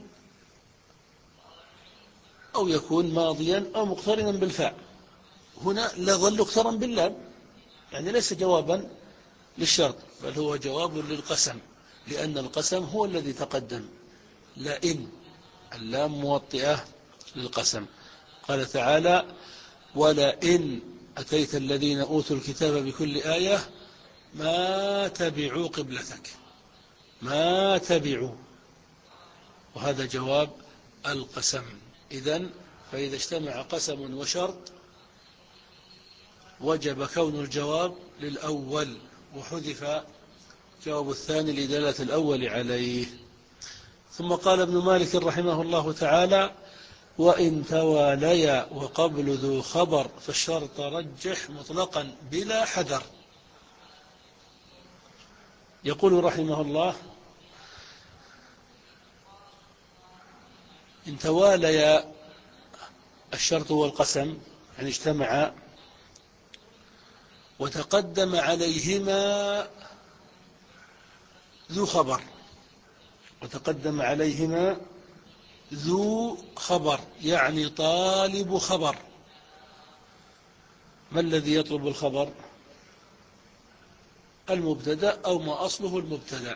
أو يكون ماضيا أو مقترنا بالفاء. هنا لظل اقترن باللام، يعني ليس جوابا للشرط بل هو جواب للقسم، لأن القسم هو الذي تقدم. لئن اللام موطئة للقسم. قال تعالى ولئن أتيت الذين أوتوا الكتاب بكل آية ما تبعوا قبلتك، ما تبعوا، وهذا جواب القسم. إذن فإذا اجتمع قسم وشرط وجب كون الجواب للأول، وحذف جواب الثاني لدلالة الأول عليه. ثم قال ابن مالك رحمه الله تعالى وإن تواليا وقبل ذو خبر فالشرط رجح مطلقا بلا حذر. يقول رحمه الله إن تواليا الشرط والقسم، يعني اجتمعا وتقدم عليهما ذو خبر، وتقدم عليهما ذو خبر يعني طالب خبر. ما الذي يطلب الخبر؟ المبتدأ أو ما أصله المبتدأ.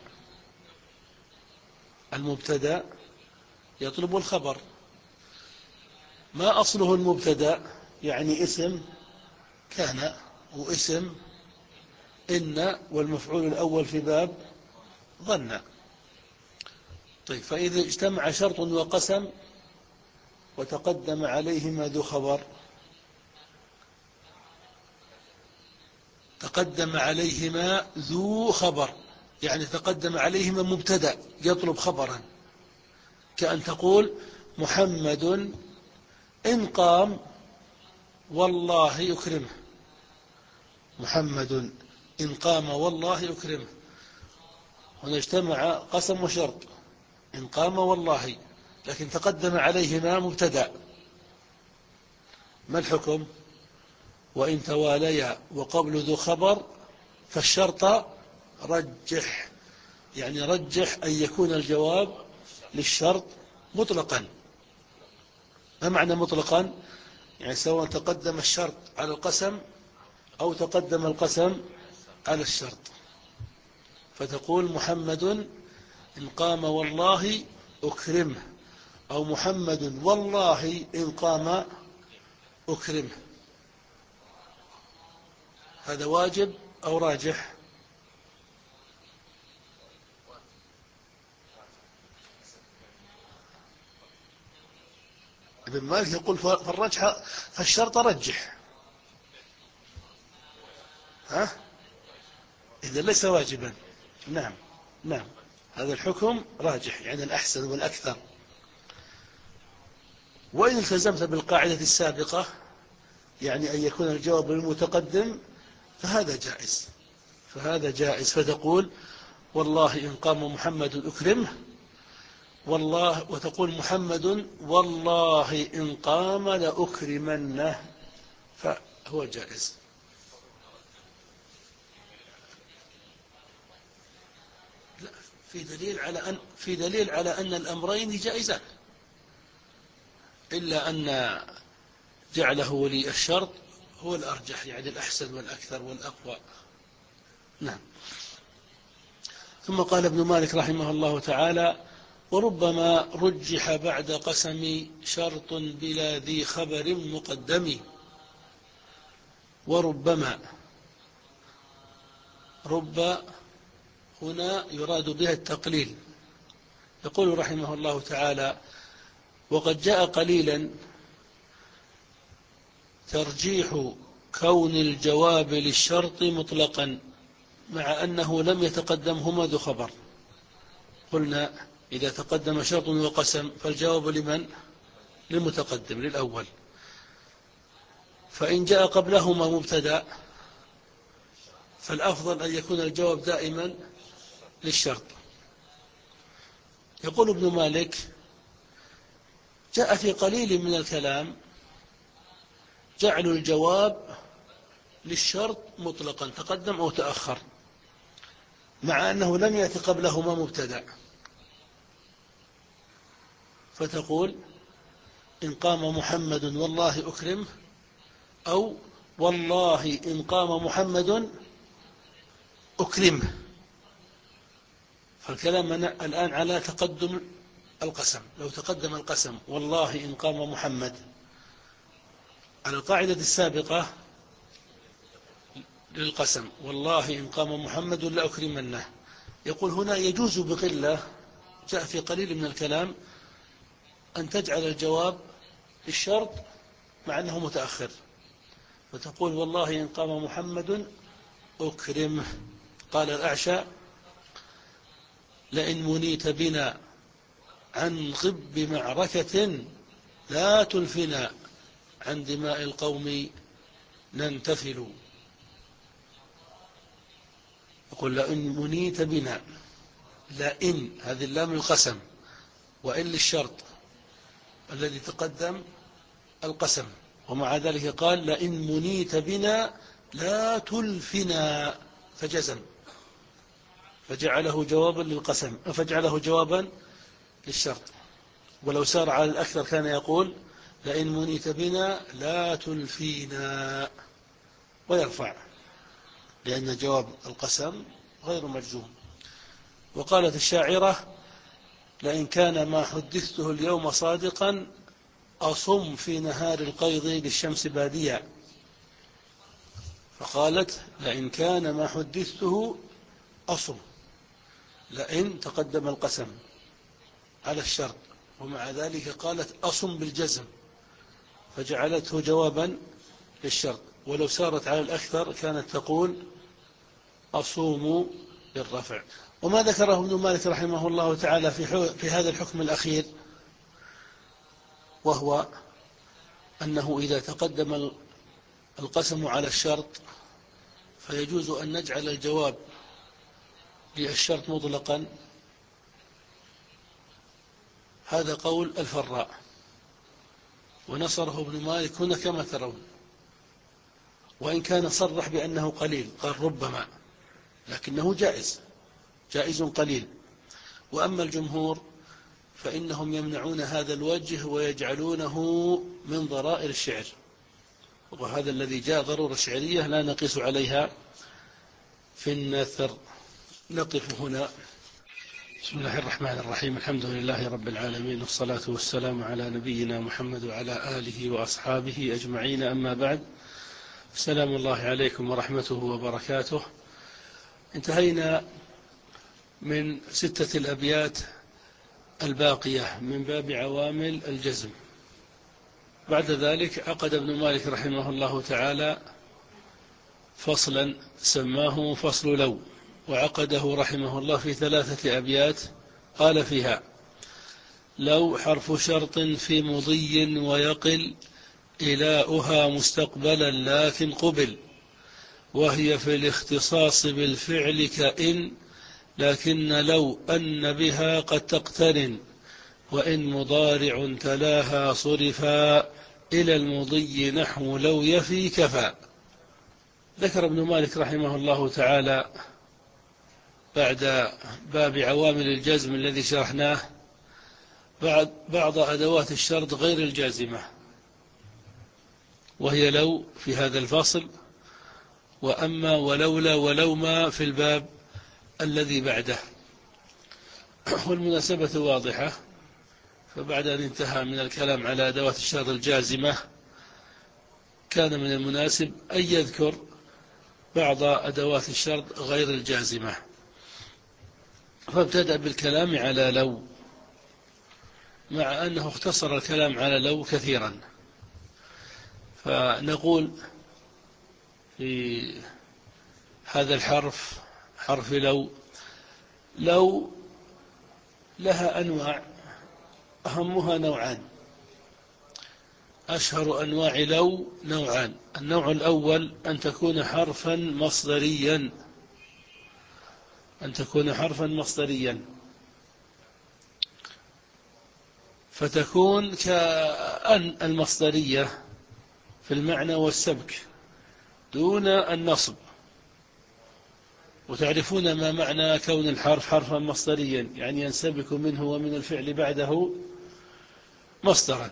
المبتدأ يطلب الخبر، ما أصله المبتدأ يعني اسم كان واسم إن والمفعول الأول في باب ظن. طيب فإذا اجتمع شرط وقسم وتقدم عليهما ذو خبر، تقدم عليهما ذو خبر يعني تقدم عليهما مبتدأ يطلب خبرا، كأن تقول محمد إن قام والله يكرمه. محمد إن قام والله يكرمه، هنا اجتمع قسم وشرط إن قام والله، لكن تقدم عليهما مبتدأ. ما الحكم؟ وإن تواليا وقبل ذو خبر فالشرط رجح، يعني رجح أن يكون الجواب للشرط مطلقا. ما معنى مطلقا؟ يعني سواء تقدم الشرط على القسم أو تقدم القسم على الشرط. فتقول محمد إن قام والله أكرمه، أو محمد والله إن قام أكرمه. هذا واجب أو راجح؟ ابن مالك يقول فالرجح فالشرط رجح، ها؟ إذا ليس واجبا. نعم نعم، هذا الحكم راجح يعني الأحسن والأكثر. وإن التزمت بالقاعدة السابقة، يعني أن يكون الجواب للمتقدم، فهذا جائز فهذا جائز فتقول والله إن قام محمد أكرمه، والله وتقول محمد والله إن قام لأكرمنه، فهو جائز. لا، في دليل على أن في دليل على أن الأمرين جائزان، إلا أن جعله ولي الشرط هو الأرجح، يعني الأحسن والأكثر والأقوى. نعم. ثم قال ابن مالك رحمه الله تعالى: وربما رجح بعد قسم شرط بلا ذي خبر مقدم. وربما، رب هنا يراد بها التقليل. يقول رحمه الله تعالى: وقد جاء قليلا ترجيح كون الجواب للشرط مطلقا مع أنه لم يتقدمهما ذو خبر. قلنا إذا تقدم شرط وقسم فالجواب لمن؟ للمتقدم، للأول. فإن جاء قبلهما مبتدأ فالأفضل أن يكون الجواب دائما للشرط. يقول ابن مالك: جاء في قليل من الكلام جعل الجواب للشرط مطلقا تقدم أو تأخر مع أنه لم يأتي قبلهما مبتدأ، فتقول إن قام محمد والله أكرمه، أو والله إن قام محمد أكرمه. فالكلام الآن على تقدم القسم. لو تقدم القسم والله إن قام محمد على القاعدة السابقة للقسم والله إن قام محمد لأكرمنه، يقول هنا يجوز بقلة، جاء في قليل من الكلام، أن تجعل الجواب للشرط مع أنه متأخر، فتقول والله إن قام محمد أكرمه. قال الأعشى: لئن منيت بنا عن غب معركة لا تلفنا عن دماء القوم ننتفل. يقول لئن منيت بنا، لئن هذه اللام القسم، وإن للشرط الذي تقدم القسم، ومع ذلك قال لئن منيت بنا لا تلفنا، فجزم، فجعله جوابا للقسم، فجعله جوابا للشرط. ولو سار على الأكثر كان يقول لئن منيت بنا لا تلفينا، ويرفع، لأن جواب القسم غير مجزوم. وقالت الشاعرة: لئن كان ما حدثته اليوم صادقا أصم في نهار القيض للشمس باديا. فقالت لئن كان ما حدثته أصم، لئن تقدم القسم على الشرط، ومع ذلك قالت أصم بالجزم، فجعلته جوابا للشرط. ولو سارت على الأكثر كانت تقول أصوم بالرفع. وما ذكره ابن مالك رحمه الله تعالى في, في هذا الحكم الأخير، وهو أنه إذا تقدم القسم على الشرط فيجوز أن نجعل الجواب للشرط مطلقا. هذا قول الفراء، ونصره ابن مالك هنا كما ترون، وإن كان صرح بأنه قليل، قال ربما، لكنه جائز جائز قليل. وأما الجمهور فإنهم يمنعون هذا الوجه ويجعلونه من ضرائر الشعر، وهذا الذي جاء ضرورة شعرية لا نقيس عليها في النثر. نقف هنا. بسم الله الرحمن الرحيم. الحمد لله رب العالمين، والصلاة والسلام على نبينا محمد وعلى آله وأصحابه أجمعين، أما بعد. السلام الله عليكم ورحمته وبركاته. انتهينا من ستة الأبيات الباقية من باب عوامل الجزم. بعد ذلك عقد ابن مالك رحمه الله تعالى فصلا سماه فصل لو، وعقده رحمه الله في ثلاثة أبيات. قال فيها: لو حرف شرط في مضي ويقل إلاؤها مستقبلا لكن قبل، وهي في الاختصاص بالفعل كإن، لكن لو أن بها قد تقترن، وإن مضارع تلاها صرفا إلى المضي نحو لو يفي كفى. ذكر ابن مالك رحمه الله تعالى بعد باب عوامل الجزم الذي شرحناه بعد بعض أدوات الشرط غير الجازمة، وهي لو في هذا الفصل، وأما ولولا ولوما في الباب الذي بعده. والمناسبة واضحة، فبعد أن انتهى من الكلام على أدوات الشرط الجازمة كان من المناسب أن يذكر بعض أدوات الشرط غير الجازمة، فابتدأ بالكلام على لو، مع أنه اختصر الكلام على لو كثيرا. فنقول في هذا الحرف، حرف لو، لو لها أنواع أهمها نوعان، أشهر أنواع لو نوعان. النوع الأول أن تكون حرفا مصدريا، أن تكون حرفا مصدريا فتكون كأن المصدرية في المعنى والسبك دون النصب. وتعرفون ما معنى كون الحرف حرفا مصدريا، يعني ينسبك منه ومن الفعل بعده مصدرا.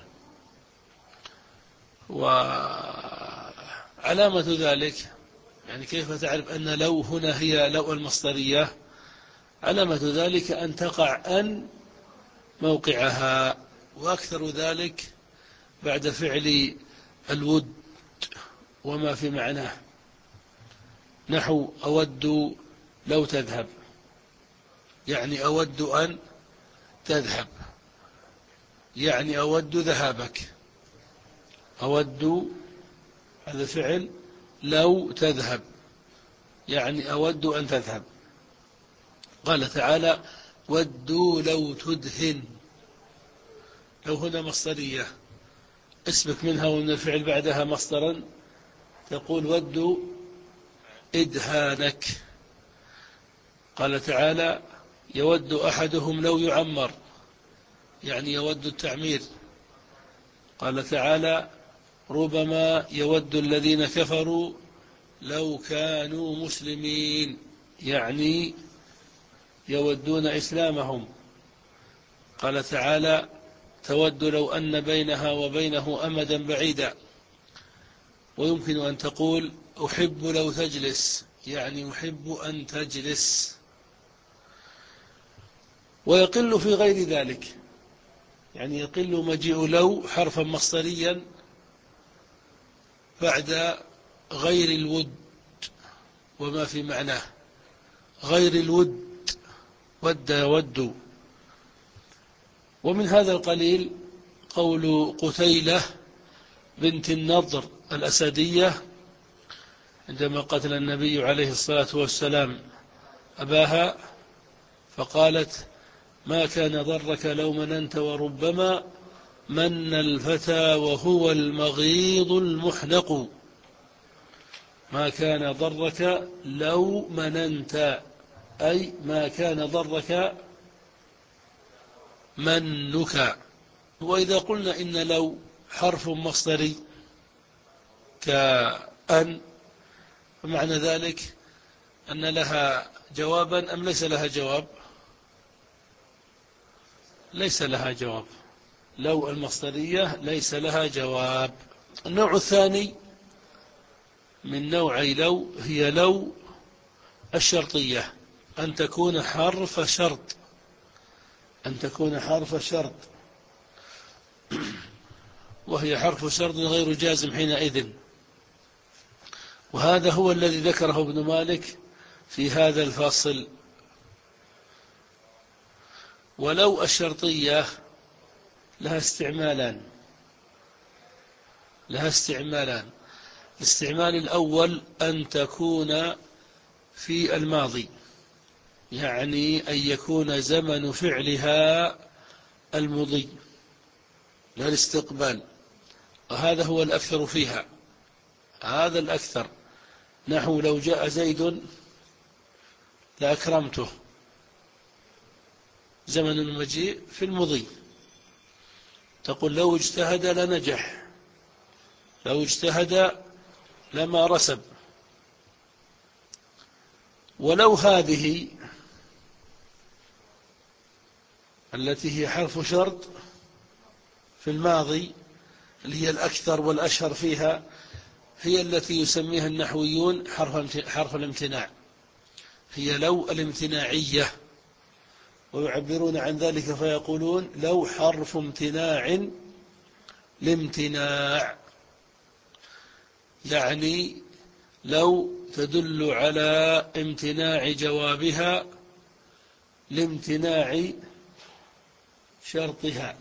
وعلامة ذلك، يعني كيف تعرف أن لو هنا هي لو المصدرية؟ علامة ذلك أن تقع أن موقعها، وأكثر ذلك بعد فعل الود وما في معناه، نحو أود لو تذهب، يعني أود أن تذهب، يعني أود ذهابك. أود هذا فعل لو تذهب، يعني أود أن تذهب. قال تعالى ودوا لو تدهن، لو هنا مصدرية اسمك منها ومن الفعل بعدها مصدرا، تقول ودوا إدهانك. قال تعالى يود أحدهم لو يعمر، يعني يود التعمير. قال تعالى ربما يود الذين كفروا لو كانوا مسلمين، يعني يودون إسلامهم. قال تعالى تود لو أن بينها وبينه أمدا بعيدا. ويمكن أن تقول أحب لو تجلس، يعني أحب أن تجلس. ويقل في غير ذلك، يعني يقل مجيء لو حرفا مصدريا بعد غير الود وما في معناه، غير الود، ود يود. ومن هذا القليل قول قتيلة بنت النضر الأسدية عندما قتل النبي عليه الصلاة والسلام أباها، فقالت ما كان ضرك لو مننت، وربما من الفتى وهو المغيض المحنق. ما كان ضرك لو مننت، أي ما كان ضرك منك. وإذا قلنا إن لو حرف مصدري كأن، فمعنى ذلك أن لها جوابا أم ليس لها جواب؟ ليس لها جواب. لو المصدرية ليس لها جواب. النوع الثاني من نوعي لو هي لو الشرطية، أن تكون حرف شرط، أن تكون حرف شرط وهي حرف شرط غير جازم حينئذ. وهذا هو الذي ذكره ابن مالك في هذا الفصل. ولو الشرطية لها استعمالان، لها استعمالان. الاستعمال الأول أن تكون في الماضي، يعني أن يكون زمن فعلها المضي لا الاستقبال، وهذا هو الأكثر فيها، هذا الأكثر. نحو لو جاء زيد لأكرمته، زمن المجيء في المضي. تقول لو اجتهد لنجح، لو اجتهد لما رسب. ولو هذه التي هي حرف شرط في الماضي، اللي هي الأكثر والأشهر فيها، هي التي يسميها النحويون حرف حرف الامتناع، هي لو الامتناعية، ويعبرون عن ذلك فيقولون لو حرف امتناع لامتناع، يعني لو تدل على امتناع جوابها لامتناع شرطها،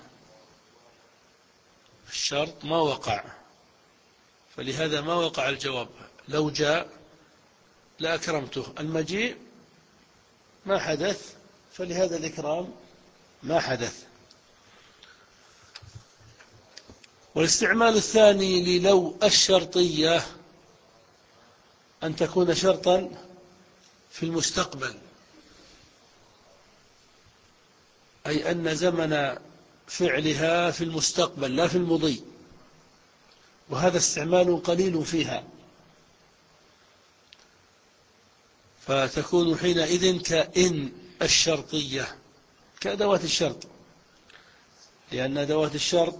الشرط ما وقع، فلهذا ما وقع الجواب. لو جاء لأكرمته، المجيء ما حدث، فلهذا الإكرام ما حدث. والاستعمال الثاني للو الشرطية أن تكون شرطا في المستقبل، أي أن زمن فعلها في المستقبل لا في المضي، وهذا استعمال قليل فيها، فتكون حينئذ كإن الشرطية، كأدوات الشرط، لأن أدوات الشرط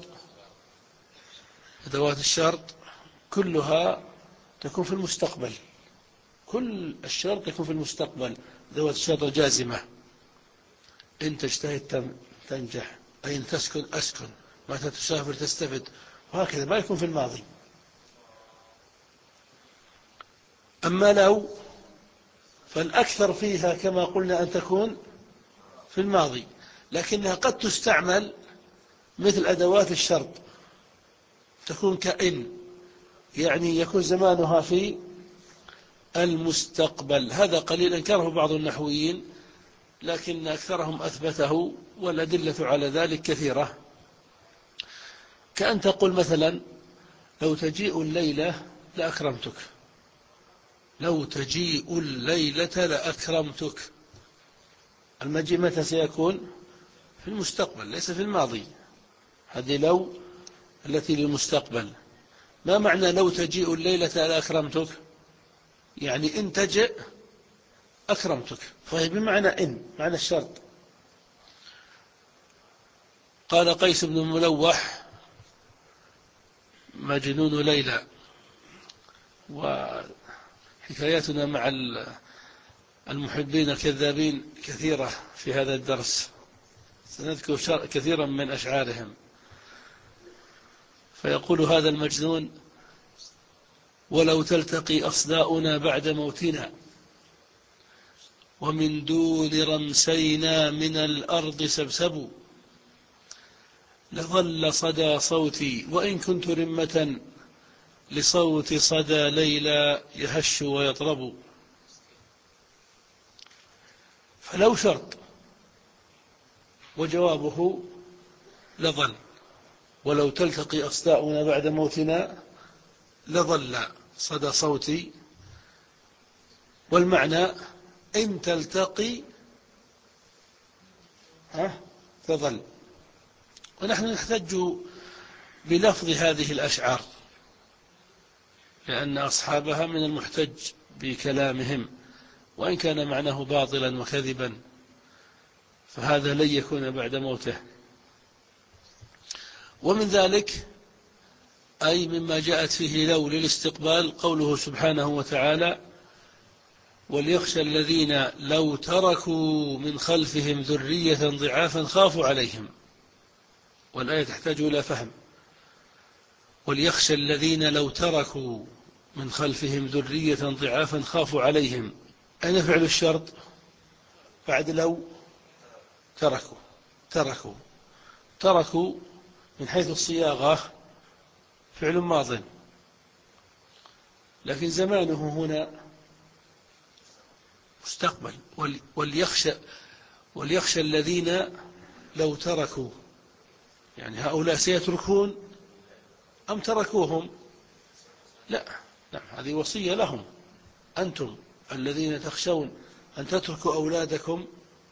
أدوات الشرط كلها تكون في المستقبل، كل الشرط يكون في المستقبل. أدوات الشرط الجازمة، إن تجتهد تنجح، أي إن تسكن أسكن، متى تسافر تستفد، وهكذا ما يكون في الماضي. أما لو فالأكثر فيها كما قلنا أن تكون في الماضي، لكنها قد تستعمل مثل أدوات الشرط، تكون كإن، يعني يكون زمانها في المستقبل. هذا قليل أنكره بعض النحويين، لكن أكثرهم أثبته، والأدلة على ذلك كثيرة. كأن تقول مثلا لو تجيء الليلة لأكرمتك، لو تجيء الليلة لأكرمتك، المجيء متى سيكون؟ في المستقبل ليس في الماضي، هذه لو التي للمستقبل. ما معنى لو تجيء الليلة لأكرمتك؟ يعني إن تجئ أكرمتك، فهي بمعنى إن، معنى الشرط. قال قيس بن الملوح مجنون ليلى، وحكاياتنا مع المحبين الكذابين كثيرة في هذا الدرس، سنذكر كثيرا من أشعارهم. فيقول هذا المجنون: ولو تلتقي أصداؤنا بعد موتنا، ومن دون رمسينا من الأرض سبسب، لظل صدى صوتي وإن كنت رمة، لصوت صدى ليلى يهش ويطرب. فلو شرط، وجوابه لظل، ولو تلتقي أصداؤنا بعد موتنا لظل صدى صوتي، والمعنى إن تلتقي ها تظل. ونحن نحتج بلفظ هذه الأشعار، لأن أصحابها من المحتج بكلامهم، وإن كان معناه باطلا وكذبا، فهذا لن يكون بعد موته. ومن ذلك أي مما جاءت فيه لو للاستقبال قوله سبحانه وتعالى: وليخشى الذين لو تركوا من خلفهم ذرية ضعافا خافوا عليهم. والآية تحتاج إلى فهم. وليخشى الذين لو تركوا من خلفهم ذرية ضعافا خافوا عليهم. أين فعل الشرط بعد لو؟ تركوا تركوا تركوا من حيث الصياغة فعل ماض، لكن زمانه هنا مستقبل. وليخشى وليخشى الذين لو تركوا يعني هؤلاء سيتركون أم تركوهم؟ لا، نعم، هذه وصية لهم. أنتم الذين تخشون أن تتركوا أولادكم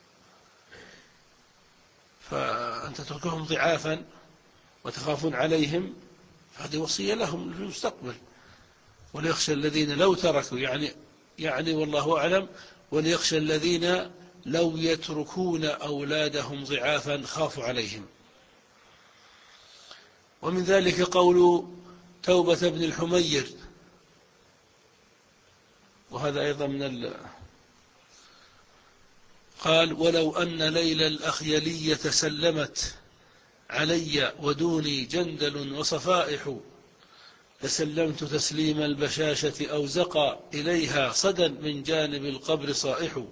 فأن تتركوهم ضعافا وتخافون عليهم، هذه وصية لهم في المستقبل. وليخشى الذين لو تركوا، يعني يعني والله أعلم، وليخشى الذين لو يتركون أولادهم ضعافا خافوا عليهم. ومن ذلك قول توبة بن الحمير، وهذا أيضا من ال... قال: ولو أن ليلى الأخيلية سلمت علي ودوني جندل وصفائح، لسلمت تسليم البشاشة أو زقى إليها صدى من جانب القبر صائح.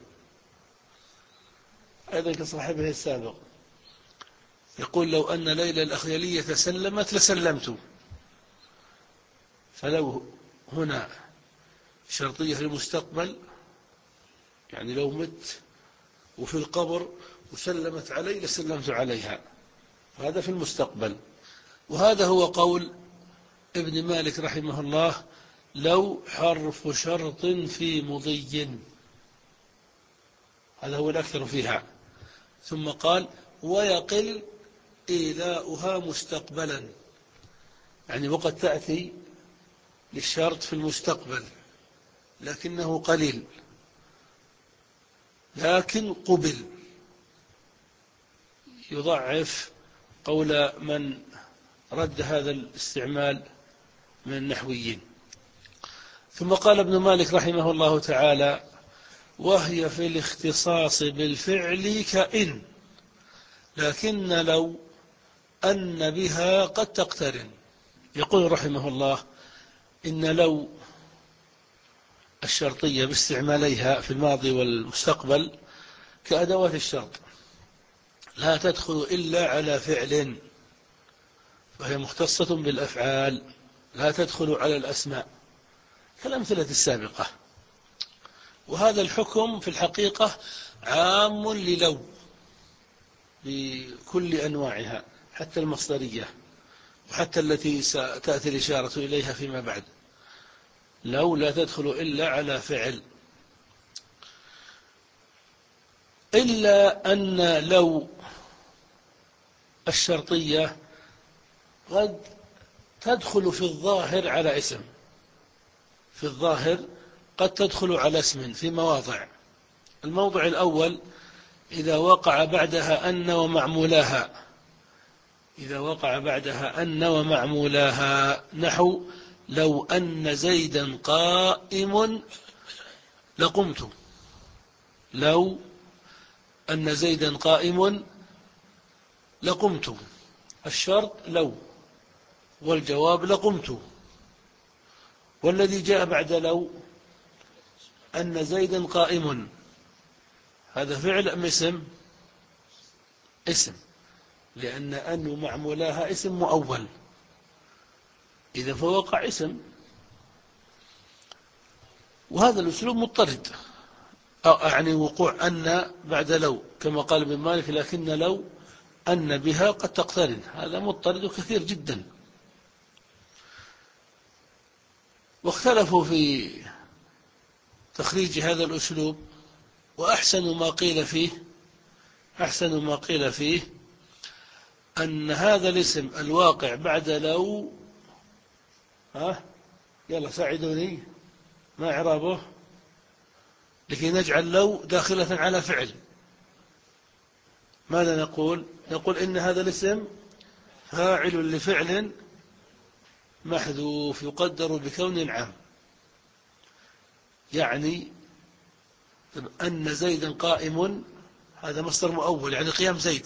أيضا كصاحبه السابق يقول: لو أن ليلى الأخيلية سلمت لسلمت. فلو هنا شرطية في المستقبل، يعني لو مت وفي القبر وسلمت علي لسلمت عليها، هذا في المستقبل. وهذا هو قول ابن مالك رحمه الله: لو حرف شرط في مضي، هذا هو الأكثر فيها. ثم قال: ويقل إيلاؤها مستقبلا، يعني وقد تأتي للشرط في المستقبل لكنه قليل، لكن قبل. يضعف قول من رد هذا الاستعمال من النحويين. ثم قال ابن مالك رحمه الله تعالى: وهي في الاختصاص بالفعل كإن، لكن لو أن بها قد تقترن. يقول رحمه الله: إن لو الشرطية باستعماليها في الماضي والمستقبل كأدوات الشرط، لا تدخل إلا على فعل، فهي مختصة بالأفعال، لا تدخل على الأسماء كالأمثلة السابقة. وهذا الحكم في الحقيقة عام للو بكل أنواعها، حتى المصدرية وحتى التي ستأتي الإشارة إليها فيما بعد. لو لا تدخل إلا على فعل، إلا أن لو الشرطية قد تدخل في الظاهر على اسم، في الظاهر قد تدخل على اسم في مواضع. الموضع الأول: إذا وقع بعدها أن ومعمولاها، إذا وقع بعدها أن ومعمولاها، نحو: لو أن زيدا قائم لقمت. لو أن زيدا قائم لقمت، الشرط لو، والجواب لقمت. والذي جاء بعد لو أن زيدا قائم، هذا فعل أم اسم؟ اسم، لأن أن معمولاها اسم مؤول، إذا فوقع اسم. وهذا الأسلوب مضطرد، يعني وقوع أن بعد لو كما قال ابن مالك: لكن لو أن بها قد تقترن، هذا مضطرد كثير جدا. واختلفوا في تخريج هذا الأسلوب، وأحسن ما قيل فيه أحسن ما قيل فيه أن هذا الاسم الواقع بعد لو، ها يلا ساعدوني، ما إعرابه لكي نجعل لو داخلة على فعل؟ ماذا نقول؟ نقول إن هذا الاسم فاعل لفعل محذوف يقدر بكون عام، يعني أن زيدا قائم، هذا مصدر مؤول يعني قيام زيد،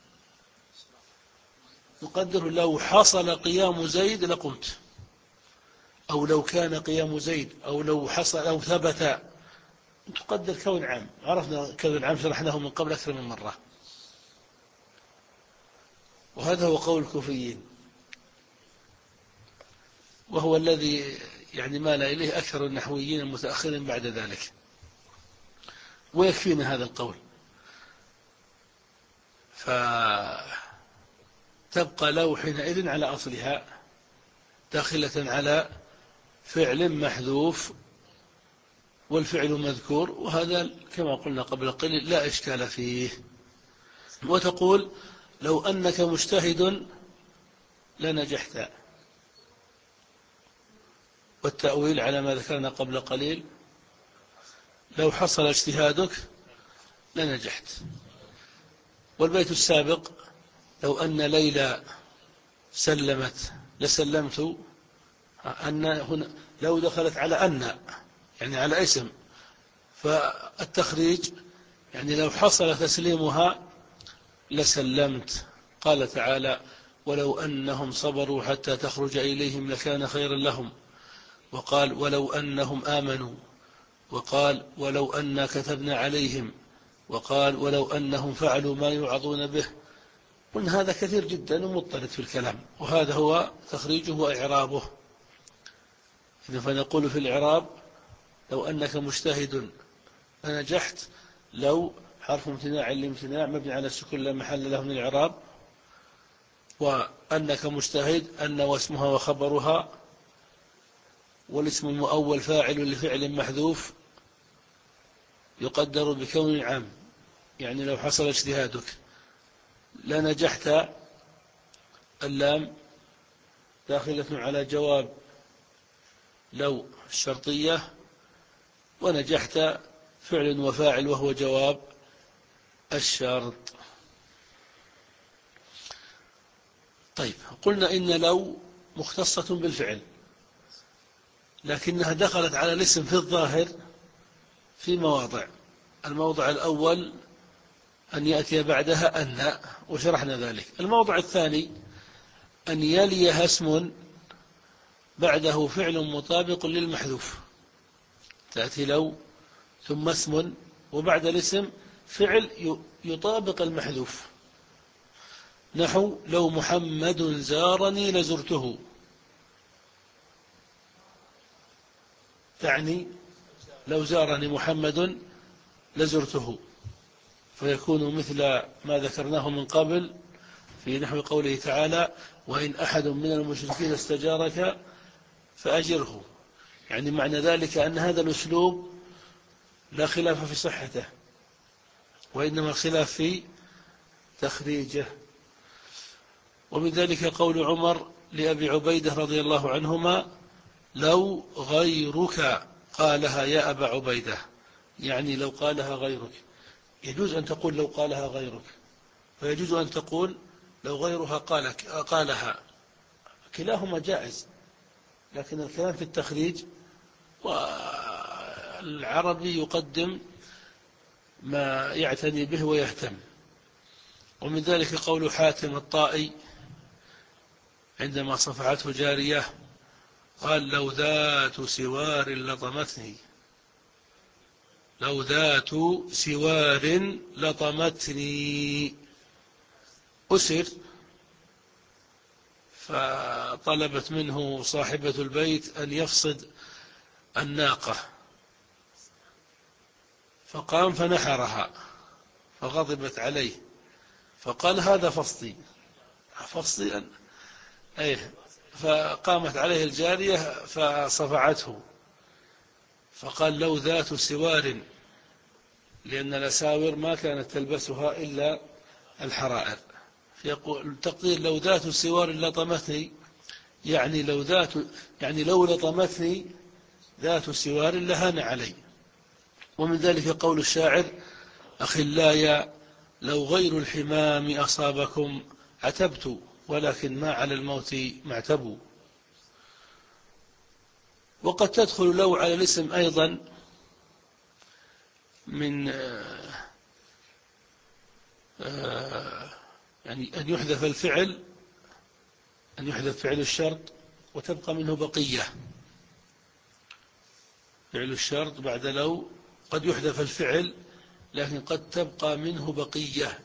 يقدر لو حصل قيام زيد لقمت، أو لو كان قيام زيد، أو لو حصل أو ثبت، تقدر كون عام. عرفنا كون عام، شرحناه من قبل أكثر من مرة. وهذا هو قول الكوفيين، وهو الذي يعني مال إليه أكثر النحويين المتأخرين بعد ذلك، ويكفينا هذا القول. تبقى لو حينئذ على أصلها داخلة على فعل محذوف والفعل مذكور، وهذا كما قلنا قبل قليل لا إشكال فيه. وتقول لو أنك مجتهد لنجحت، والتأويل على ما ذكرنا قبل قليل لو حصل اجتهادك لنجحت. والبيت السابق لو أن ليلى سلمت لسلمت، أن هنا لو دخلت على أن يعني على اسم، فالتخريج يعني لو حصل تسليمها لسلمت. قال تعالى ولو أنهم صبروا حتى تخرج إليهم لكان خيرا لهم، وقال ولو أنهم آمنوا، وقال ولو أن كتبنا عليهم، وقال ولو أنهم فعلوا ما يوعظون به. قلنا هذا كثير جدا ومضطرد في الكلام، وهذا هو تخريجه وإعرابه. فنقول في الإعراب لو أنك مجتهد فنجحت، لو حرف امتناع لامتناع مبني على السكون لا محل له من الإعراب، وأنك مجتهد أن واسمها وخبرها، والاسم المؤول فاعل لفعل محذوف يقدر بكون عام، يعني لو حصل اجتهادك. لنجحت اللام داخلة على جواب لو الشرطية، ونجحت فعل وفاعل وهو جواب الشرط. طيب قلنا إن لو مختصة بالفعل، لكنها دخلت على الاسم في الظاهر في مواضع. الموضع الأول أن يأتي بعدها أن، وشرحنا ذلك. الموضع الثاني أن يليها اسم بعده فعل مطابق للمحذوف، تأتي لو ثم اسم وبعد الاسم فعل يطابق المحذوف، نحو لو محمد زارني لزرته، تعني لو زارني محمد لزرته، فيكون مثل ما ذكرناه من قبل في نحو قوله تعالى وإن أحد من المشركين استجارك فأجره. يعني معنى ذلك أن هذا الأسلوب لا خلاف في صحته، وإنما الخلاف في تخريجه. ومن ذلك قول عمر لأبي عبيدة رضي الله عنهما لو غيرك قالها يا أبا عبيدة، يعني لو قالها غيرك. يجوز أن تقول لو قالها غيرك، ويجوز أن تقول لو غيرها قالك قالها، كلاهما جائز، لكن الكلام في التخريج، والعربي يقدم ما يعتني به ويهتم. ومن ذلك قول حاتم الطائي عندما صفعته جارية قال لو ذات سوار لطمتني، لو ذات سوار لطمتني. أسر فطلبت منه صاحبة البيت أن يفصد الناقة، فقام فنحرها فغضبت عليه، فقال هذا فصدي فصدي أن أيه. فقامت عليه الجارية فصفعته، فقال لو ذات سوار، لأن الأساور ما كانت تلبسها إلا الحرائر. فيقول تقدير لو ذات سوار لطمتني، يعني لو ذات يعني لو لطمتني ذات سوار لهان علي. ومن ذلك قول الشاعر أخلايا لو غير الحمام أصابكم عتبت، ولكن ما على الموت معتب. وقد تدخل لو على الاسم أيضا من يعني أن يحذف الفعل، أن يحذف فعل الشرط وتبقى منه بقية. فعل الشرط بعد لو قد يحذف الفعل، لكن قد تبقى منه بقية،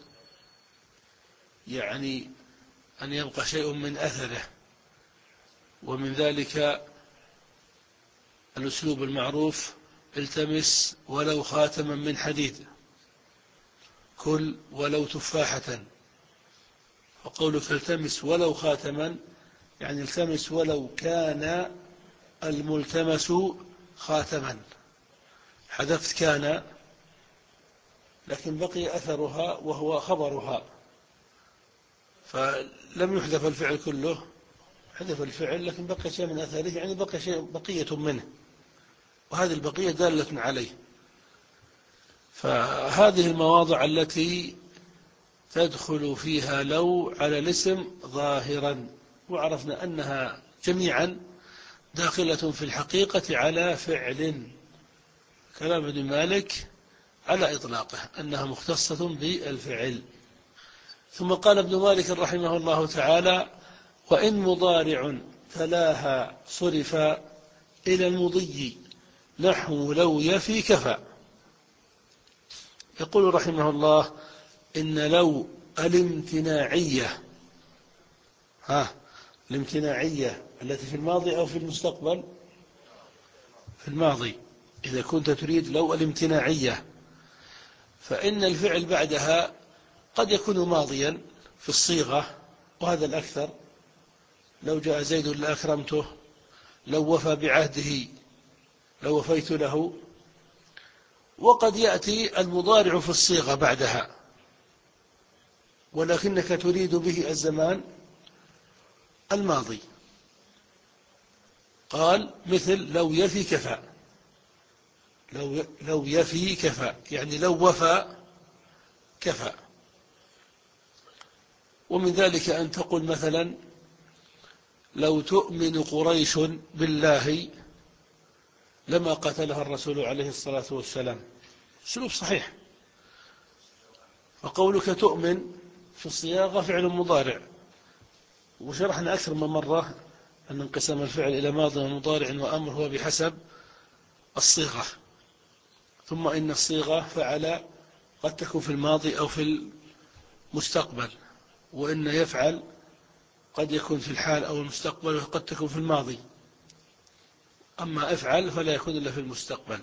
يعني أن يبقى شيء من أثره. ومن ذلك الأسلوب المعروف التمس ولو خاتما من حديد، كل ولو تفاحة، وقولك التمس ولو خاتما يعني التمس ولو كان الملتمس خاتما، حذفت كان لكن بقي أثرها وهو خبرها، فلم يحذف الفعل كله، حذف الفعل لكن بقي شيء من أثره، يعني بقي شيء بقية منه، وهذه البقية دالة عليه. فهذه المواضع التي تدخل فيها لو على الاسم ظاهرا، وعرفنا أنها جميعا داخلة في الحقيقة على فعل، كلام ابن مالك على إطلاقه أنها مختصة بالفعل. ثم قال ابن مالك رحمه الله تعالى: وإن مضارع تلاها صرف إلى المضي نحو لو يفي كفى. يقول رحمه الله: إن لو الامتناعية، ها الامتناعية التي في الماضي أو في المستقبل؟ في الماضي. إذا كنت تريد لو الامتناعية فإن الفعل بعدها قد يكون ماضيا في الصيغة، وهذا الأكثر: لو جاء زيد لأكرمته، لو وفى بعهده لو وفيت له. وقد يأتي المضارع في الصيغة بعدها ولكنك تريد به الزمان الماضي. قال: مثل لو يفي كفى، لو لو يفي كفى يعني لو وفى كفى. ومن ذلك أن تقول مثلا: لو تؤمن قريش بالله لما قتلها الرسول عليه الصلاة والسلام. اسلوب صحيح. فقولك تؤمن في الصياغة فعل مضارع، وشرحنا أكثر من مرة أن انقسام الفعل إلى ماض ومضارع وأمر هو بحسب الصيغة. ثم إن الصيغة فعل قد تكون في الماضي أو في المستقبل، وإن يفعل قد يكون في الحال أو المستقبل وقد تكون في الماضي. أما افعل فلا يكون إلا في المستقبل.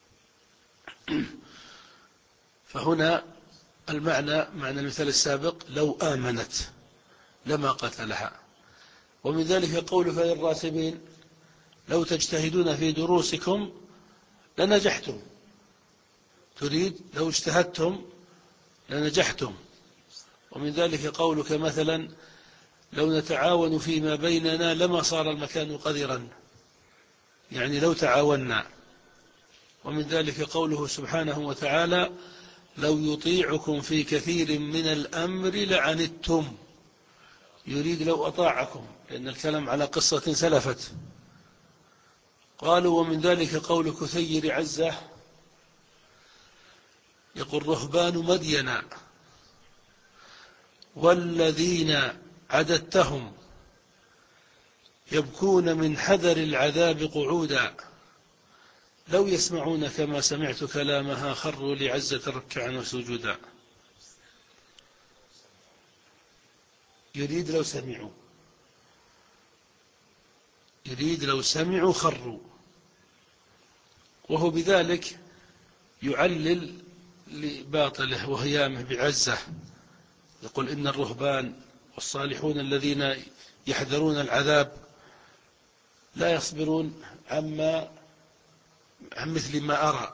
فهنا المعنى معنى المثال السابق: لو آمنت لما قتلها. ومن ذلك قولك للراسبين: لو تجتهدون في دروسكم لنجحتم. تريد لو اجتهدتم لنجحتم. ومن ذلك قولك مثلا: لو نتعاون فيما بيننا لما صار المكان قذرا، يعني لو تعاوننا. ومن ذلك قوله سبحانه وتعالى: لو يطيعكم في كثير من الأمر لعنتم. يريد لو أطاعكم، لأن الكلام على قصة سلفت. قالوا: ومن ذلك قول كثير عزة يقول: رهبان مدينا والذين عددتهم يبكون من حذر العذاب قعودا، لو يسمعون كما سمعت كلامها خروا لعزة ركعا وسجودا. يريد لو سمعوا، يريد لو سمعوا خروا، وهو بذلك يعلل لباطله وهيامه بعزة. يقول: إن الرهبان والصالحون الذين يحذرون العذاب لا يصبرون عما عن مثل ما أرى،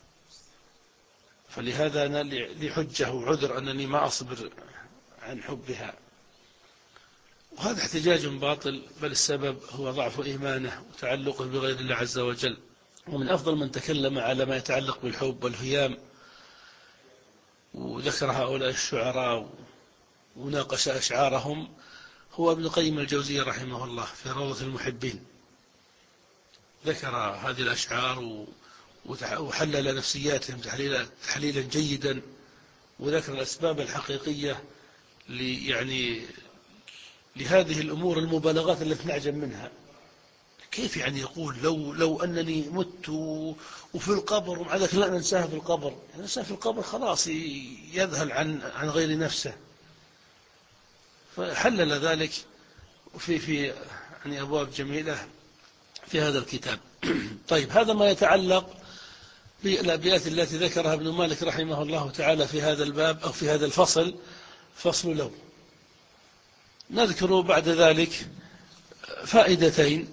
فلهذا أنا لي حجة وعذر أنني ما أصبر عن حبها. وهذا احتجاج باطل، بل السبب هو ضعف إيمانه وتعلقه بغير الله عز وجل. ومن أفضل من تكلم على ما يتعلق بالحب والهيام وذكر هؤلاء الشعراء وناقش أشعارهم هو ابن قيم الجوزية رحمه الله في روضة المحبين. ذكر هذه الأشعار وحلل نفسياتهم تحليلا جيدا، وذكر الأسباب الحقيقية يعني لهذه الأمور المبالغات التي نعجب منها. كيف يعني يقول لو لو أنني مت وفي القبر ومع ذلك لا ننساه في القبر، يعني ننساه في القبر خلاص يذهل عن عن غير نفسه. فحلل ذلك في في يعني أبواب جميلة في هذا الكتاب. طيب، هذا ما يتعلق بالأبيات التي ذكرها ابن مالك رحمه الله تعالى في هذا الباب أو في هذا الفصل، فصل لو. نذكر بعد ذلك فائدتين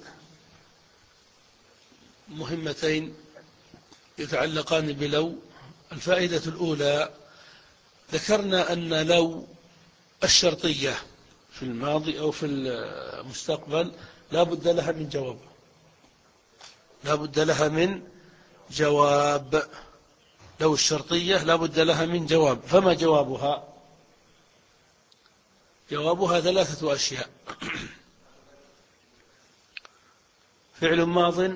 مهمتين يتعلقان بلو. الفائدة الأولى، ذكرنا أن لو الشرطية في الماضي أو في المستقبل لا بد لها من جواب، لا بد لها من جواب. لو الشرطية لا بد لها من جواب، فما جوابها؟ جوابها ثلاثة أشياء: فعل ماض،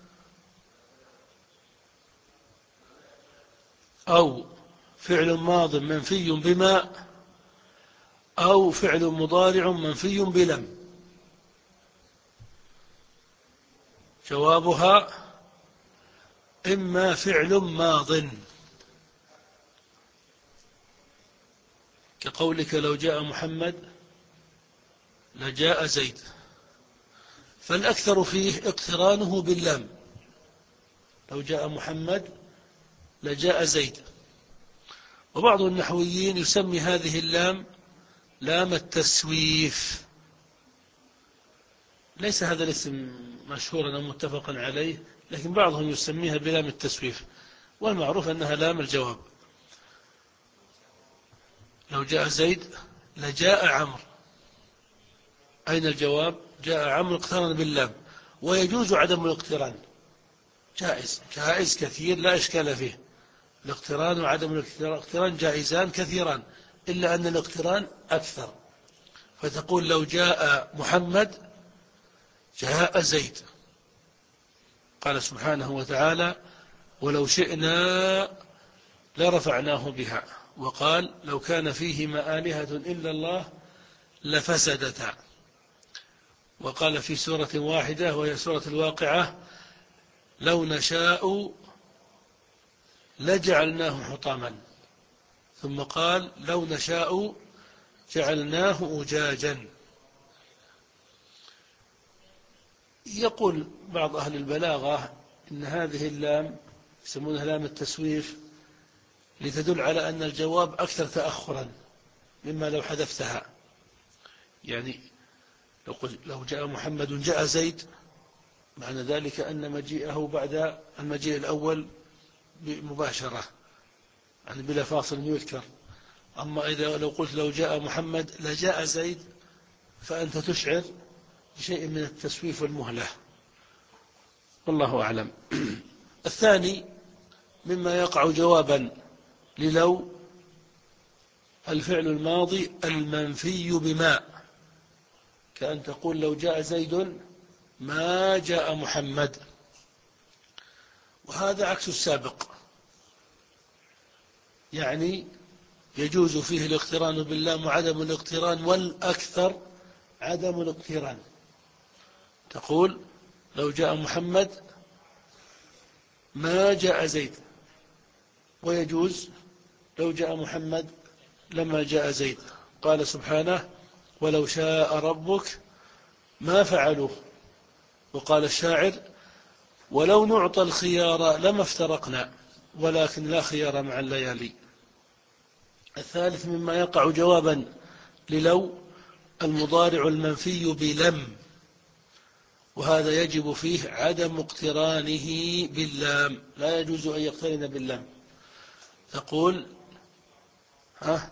أو فعل ماض منفي بما، أو فعل مضارع منفي بلم. جوابها إما فعل ماض كقولك لو جاء محمد لجاء زيد، فالأكثر فيه اقترانه باللام، لو جاء محمد لجاء زيد. وبعض النحويين يسمي هذه اللام لام التسويف. ليس هذا الاسم مشهورا ومتفقا عليه، لكن بعضهم يسميها بلام التسويف، والمعروف أنها لام الجواب. لو جاء زيد لجاء عمرو، أين الجواب؟ جاء عمرو اقترن باللام. ويجوز عدم الاقتران، جائز جائز كثير لا إشكال فيه. الاقتران وعدم الاقتران جائزان كثيران، إلا أن الاقتران أكثر. فتقول لو جاء محمد جاء زيد. قال سبحانه وتعالى ولو شئنا لرفعناه بها، وقال لو كان فيهما آلهة إلا الله لفسدتا. وقال في سورة واحدة وهي سورة الواقعة لو نشاء لجعلناه حطاما، ثم قال لو نشاء جعلناه أجاجا. يقول بعض أهل البلاغة إن هذه اللام يسمونها لام التسويف لتدل على أن الجواب أكثر تأخرا مما لو حذفتها. يعني لو, لو جاء محمد جاء زيد، معنى ذلك أن مجيئه بعد المجيء الأول مباشرة، يعني بلا فاصل يذكر. أما إذا لو قلت لو جاء محمد لجاء زيد، فأنت تشعر بشيء من التسويف والمهلة، والله أعلم. الثاني مما يقع جوابا للو الفعل الماضي المنفي بما، كأن تقول لو جاء زيد ما جاء محمد، وهذا عكس السابق. يعني يجوز فيه الاقتران باللام وعدم الاقتران، والأكثر عدم الاقتران. تقول لو جاء محمد ما جاء زيد، ويجوز لو جاء محمد لما جاء زيد. قال سبحانه ولو شاء ربك ما فعلوه. وقال الشاعر ولو نعطى الخيار لما افترقنا ولكن لا خيار مع الليالي. الثالث مما يقع جوابا للو المضارع المنفي بلم، وهذا يجب فيه عدم اقترانه باللام، لا يجوز أن يقترن باللام. تقول ها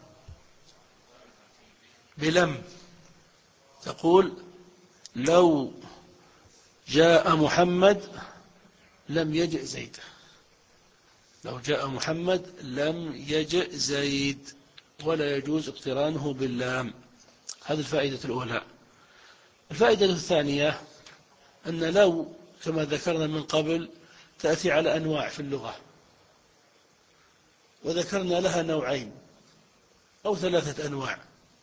بلم، تقول لو جاء محمد لم يجئ زيد، لو جاء محمد لم يجئ زيد، ولا يجوز اقترانه باللام. هذه الفائدة الأولى. الفائدة الثانية أن لو كما ذكرنا من قبل تأتي على أنواع في اللغة، وذكرنا لها نوعين أو ثلاثة أنواع.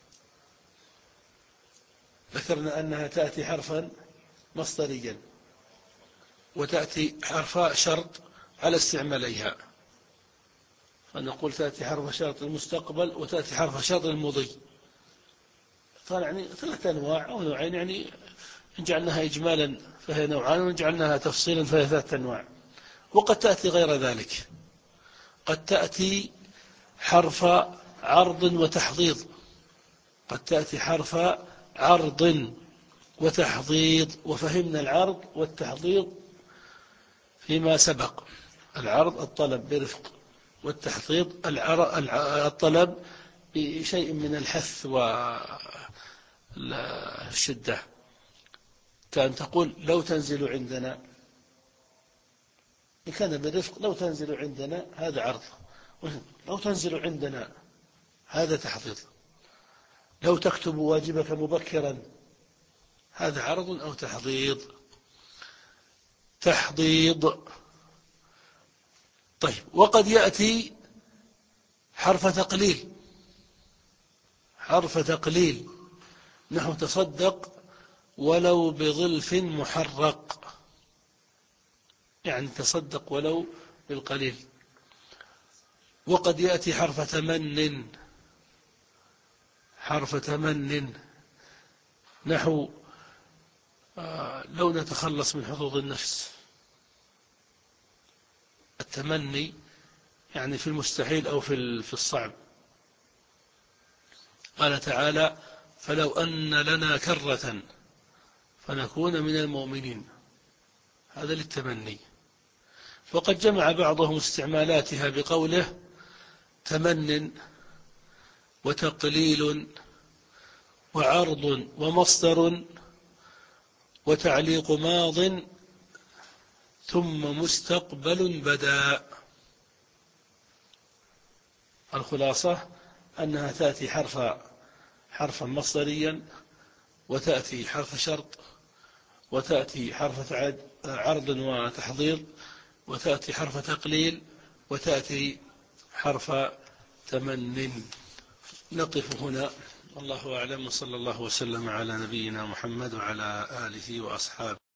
ذكرنا أنها تأتي حرفا مصدريا، وتأتي حرف شرط على استعماليها، فنقول تأتي حرف شرط المستقبل وتأتي حرف شرط المضي. قال يعني ثلاثة أنواع أو نوعين، يعني إن جعلناها إجمالا فهي نوعان، وإن جعلناها تفصيلا فهي ثلاثة أنواع. وقد تأتي غير ذلك، قد تأتي حرف عرض وتحضيض، قد تأتي حرف عرض وتحضيض، وفهمنا العرض والتحضيض فيما سبق. العرض الطلب برفق، والتحضيض الطلب بشيء من الحث والشدة، كأن تقول لو تنزل عندنا، إن كان بالرفق لو تنزل عندنا هذا عرض، لو تنزل عندنا هذا تحضيض، لو تكتب واجبك مبكرا هذا عرض أو تحضيض. تحضيض. طيب، وقد يأتي حرف تقليل، حرف تقليل نحو تصدق ولو بظلف محرق، يعني تصدق ولو بالقليل. وقد يأتي حرف تمن، حرف تمن نحو لو نتخلص من حظوظ النفس. التمني يعني في المستحيل أو في الصعب. قال تعالى فلو أن لنا كرة فنكون من المؤمنين، هذا للتمني. وقد جمع بعضهم استعمالاتها بقوله تمن وتقليل وعرض ومصدر وتعليق ماض ثم مستقبل بدا. الخلاصة أنها تأتي حرفا حرفا مصدريا، وتأتي حرف شرط، وتأتي حرف عرض وتحضيض، وتأتي حرف تقليل، وتأتي حرف تمن. نقف هنا، الله أعلم، وصلى الله وسلم على نبينا محمد وعلى آله وأصحابه.